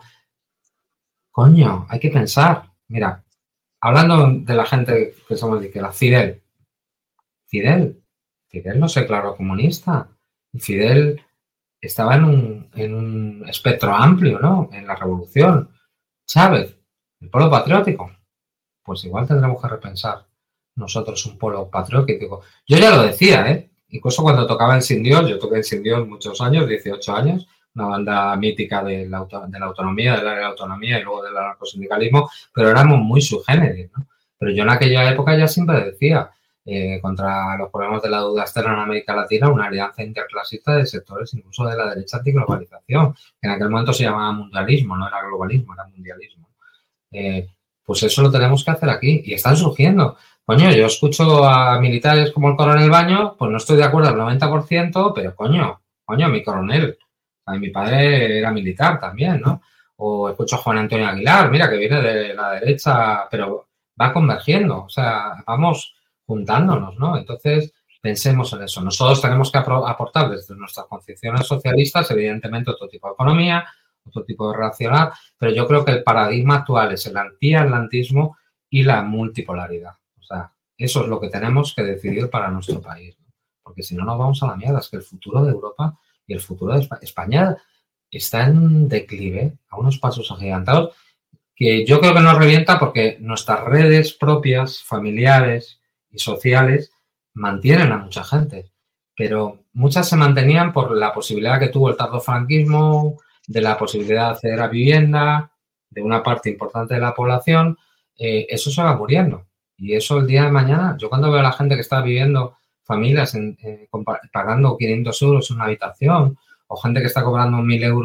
Coño, hay que pensar. Mira, hablando de la gente que somos de izquierda, Fidel. Fidel. Fidel no se declaró comunista. Y Fidel estaba en un, en un espectro amplio, ¿no? En la revolución. Chávez, el pueblo patriótico. Pues igual tendremos que repensar nosotros un pueblo patriótico. Yo ya lo decía, ¿eh? Incluso cuando tocaba en Sin Dios, yo toqué en Sin Dios muchos años, dieciocho años, una banda mítica de la, de la autonomía, del área de la autonomía y luego del anarcosindicalismo, pero éramos muy subgéneros, ¿no? Pero yo en aquella época ya siempre decía, eh, contra los problemas de la deuda externa en América Latina, una alianza interclasista de sectores incluso de la derecha antiglobalización, que en aquel momento se llamaba mundialismo, no era globalismo, era mundialismo. Eh, Pues eso lo tenemos que hacer aquí. Y están surgiendo. Coño, yo escucho a militares como el coronel Baño, pues no estoy de acuerdo al noventa por ciento, pero coño, coño, mi coronel. A mi padre era militar también, ¿no? O escucho a Juan Antonio Aguilar, mira, que viene de la derecha, pero va convergiendo. O sea, vamos juntándonos, ¿no? Entonces, pensemos en eso. Nosotros tenemos que aportar desde nuestras concepciones socialistas, evidentemente, otro tipo de economía, otro tipo de relacionar, pero yo creo que el paradigma actual es el antiatlantismo y la multipolaridad. O sea, eso es lo que tenemos que decidir para nuestro país, ¿no? Porque si no nos vamos a la mierda. Es que el futuro de Europa y el futuro de España, España está en declive a unos pasos agigantados que yo creo que nos revienta porque nuestras redes propias, familiares y sociales mantienen a mucha gente, pero muchas se mantenían por la posibilidad que tuvo el tardofranquismo, de la posibilidad de acceder a vivienda, de una parte importante de la población. Eh, eso se va muriendo. Y eso el día de mañana, yo cuando veo a la gente que está viviendo, familias en, eh, pagando quinientos euros en una habitación, o gente que está cobrando mil euros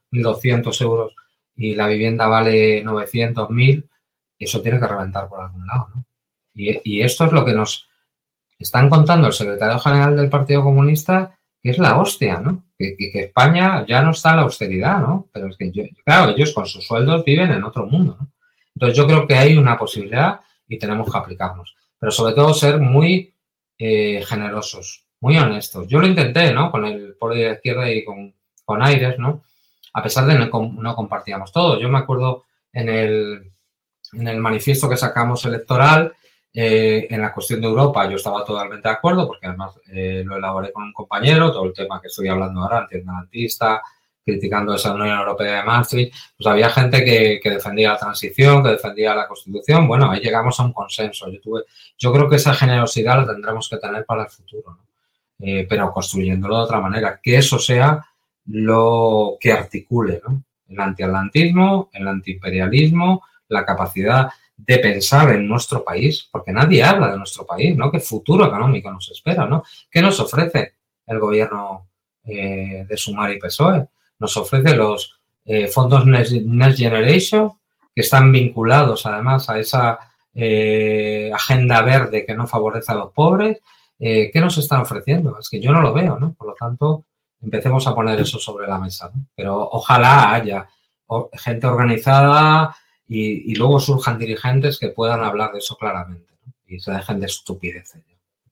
mil doscientos euros y la vivienda vale novecientos, mil, eso tiene que reventar por algún lado, ¿no? Y, y esto es lo que nos están contando el secretario general del Partido Comunista, que es la hostia, ¿no? Que, que, que España ya no está en la austeridad, ¿no? Pero es que, yo, claro, ellos con sus sueldos viven en otro mundo, ¿no? Entonces, yo creo que hay una posibilidad y tenemos que aplicarnos. Pero sobre todo ser muy eh, generosos, muy honestos. Yo lo intenté, ¿no? Con el Polo de la Izquierda y con, con Aires, ¿no? A pesar de que no, no compartíamos todo. Yo me acuerdo en el, en el manifiesto que sacamos electoral, eh, en la cuestión de Europa, yo estaba totalmente de acuerdo, porque además eh, lo elaboré con un compañero, todo el tema que estoy hablando ahora, antiatlantista, criticando esa Unión Europea de Maastricht, pues había gente que, que defendía la transición, que defendía la Constitución. Bueno, ahí llegamos a un consenso. Yo, tuve, yo creo que esa generosidad la tendremos que tener para el futuro, ¿no? Eh, pero construyéndolo de otra manera, que eso sea lo que articule, ¿no? El antiatlantismo, el antiimperialismo, la capacidad de pensar en nuestro país, porque nadie habla de nuestro país, ¿no? ¿Qué futuro económico nos espera, ¿no? ¿Qué nos ofrece el gobierno eh, de Sumar y P S O E? Nos ofrece los eh, fondos Next, Next Generation, que están vinculados además a esa eh, agenda verde que no favorece a los pobres. Eh, ¿Qué nos están ofreciendo? Es que yo no lo veo, ¿no? Por lo tanto, empecemos a poner eso sobre la mesa, ¿no? Pero ojalá haya gente organizada y, y luego surjan dirigentes que puedan hablar de eso claramente, ¿no? Y se dejen de estupideces.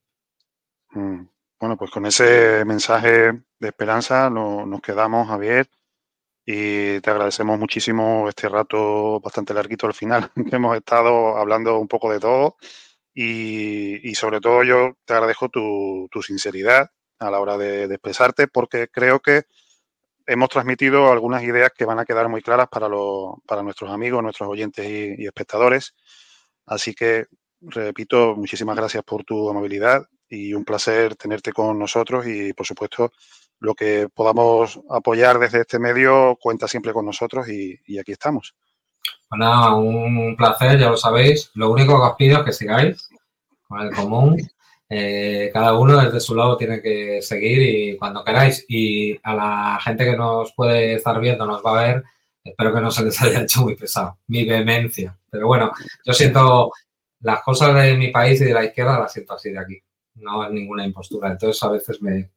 Mm. Bueno, pues con ese mensaje de esperanza no, nos quedamos, Javier, y te agradecemos muchísimo este rato bastante larguito al final, que hemos estado hablando un poco de todo y, y sobre todo yo te agradezco tu, tu sinceridad a la hora de, de expresarte, porque creo que hemos transmitido algunas ideas que van a quedar muy claras para, los, para nuestros amigos, nuestros oyentes y, y espectadores. Así que, repito, muchísimas gracias por tu amabilidad y un placer tenerte con nosotros y, por supuesto, lo que podamos apoyar desde este medio cuenta siempre con nosotros y, y aquí estamos. Bueno, un placer, ya lo sabéis. Lo único que os pido es que sigáis con el común. Eh, cada uno desde su lado tiene que seguir y cuando queráis. Y a la gente que nos puede estar viendo, nos va a ver, espero que no se les haya hecho muy pesado mi vehemencia. Pero bueno, yo siento las cosas de mi país y de la izquierda las siento así de aquí. No es ninguna impostura. Entonces a veces me,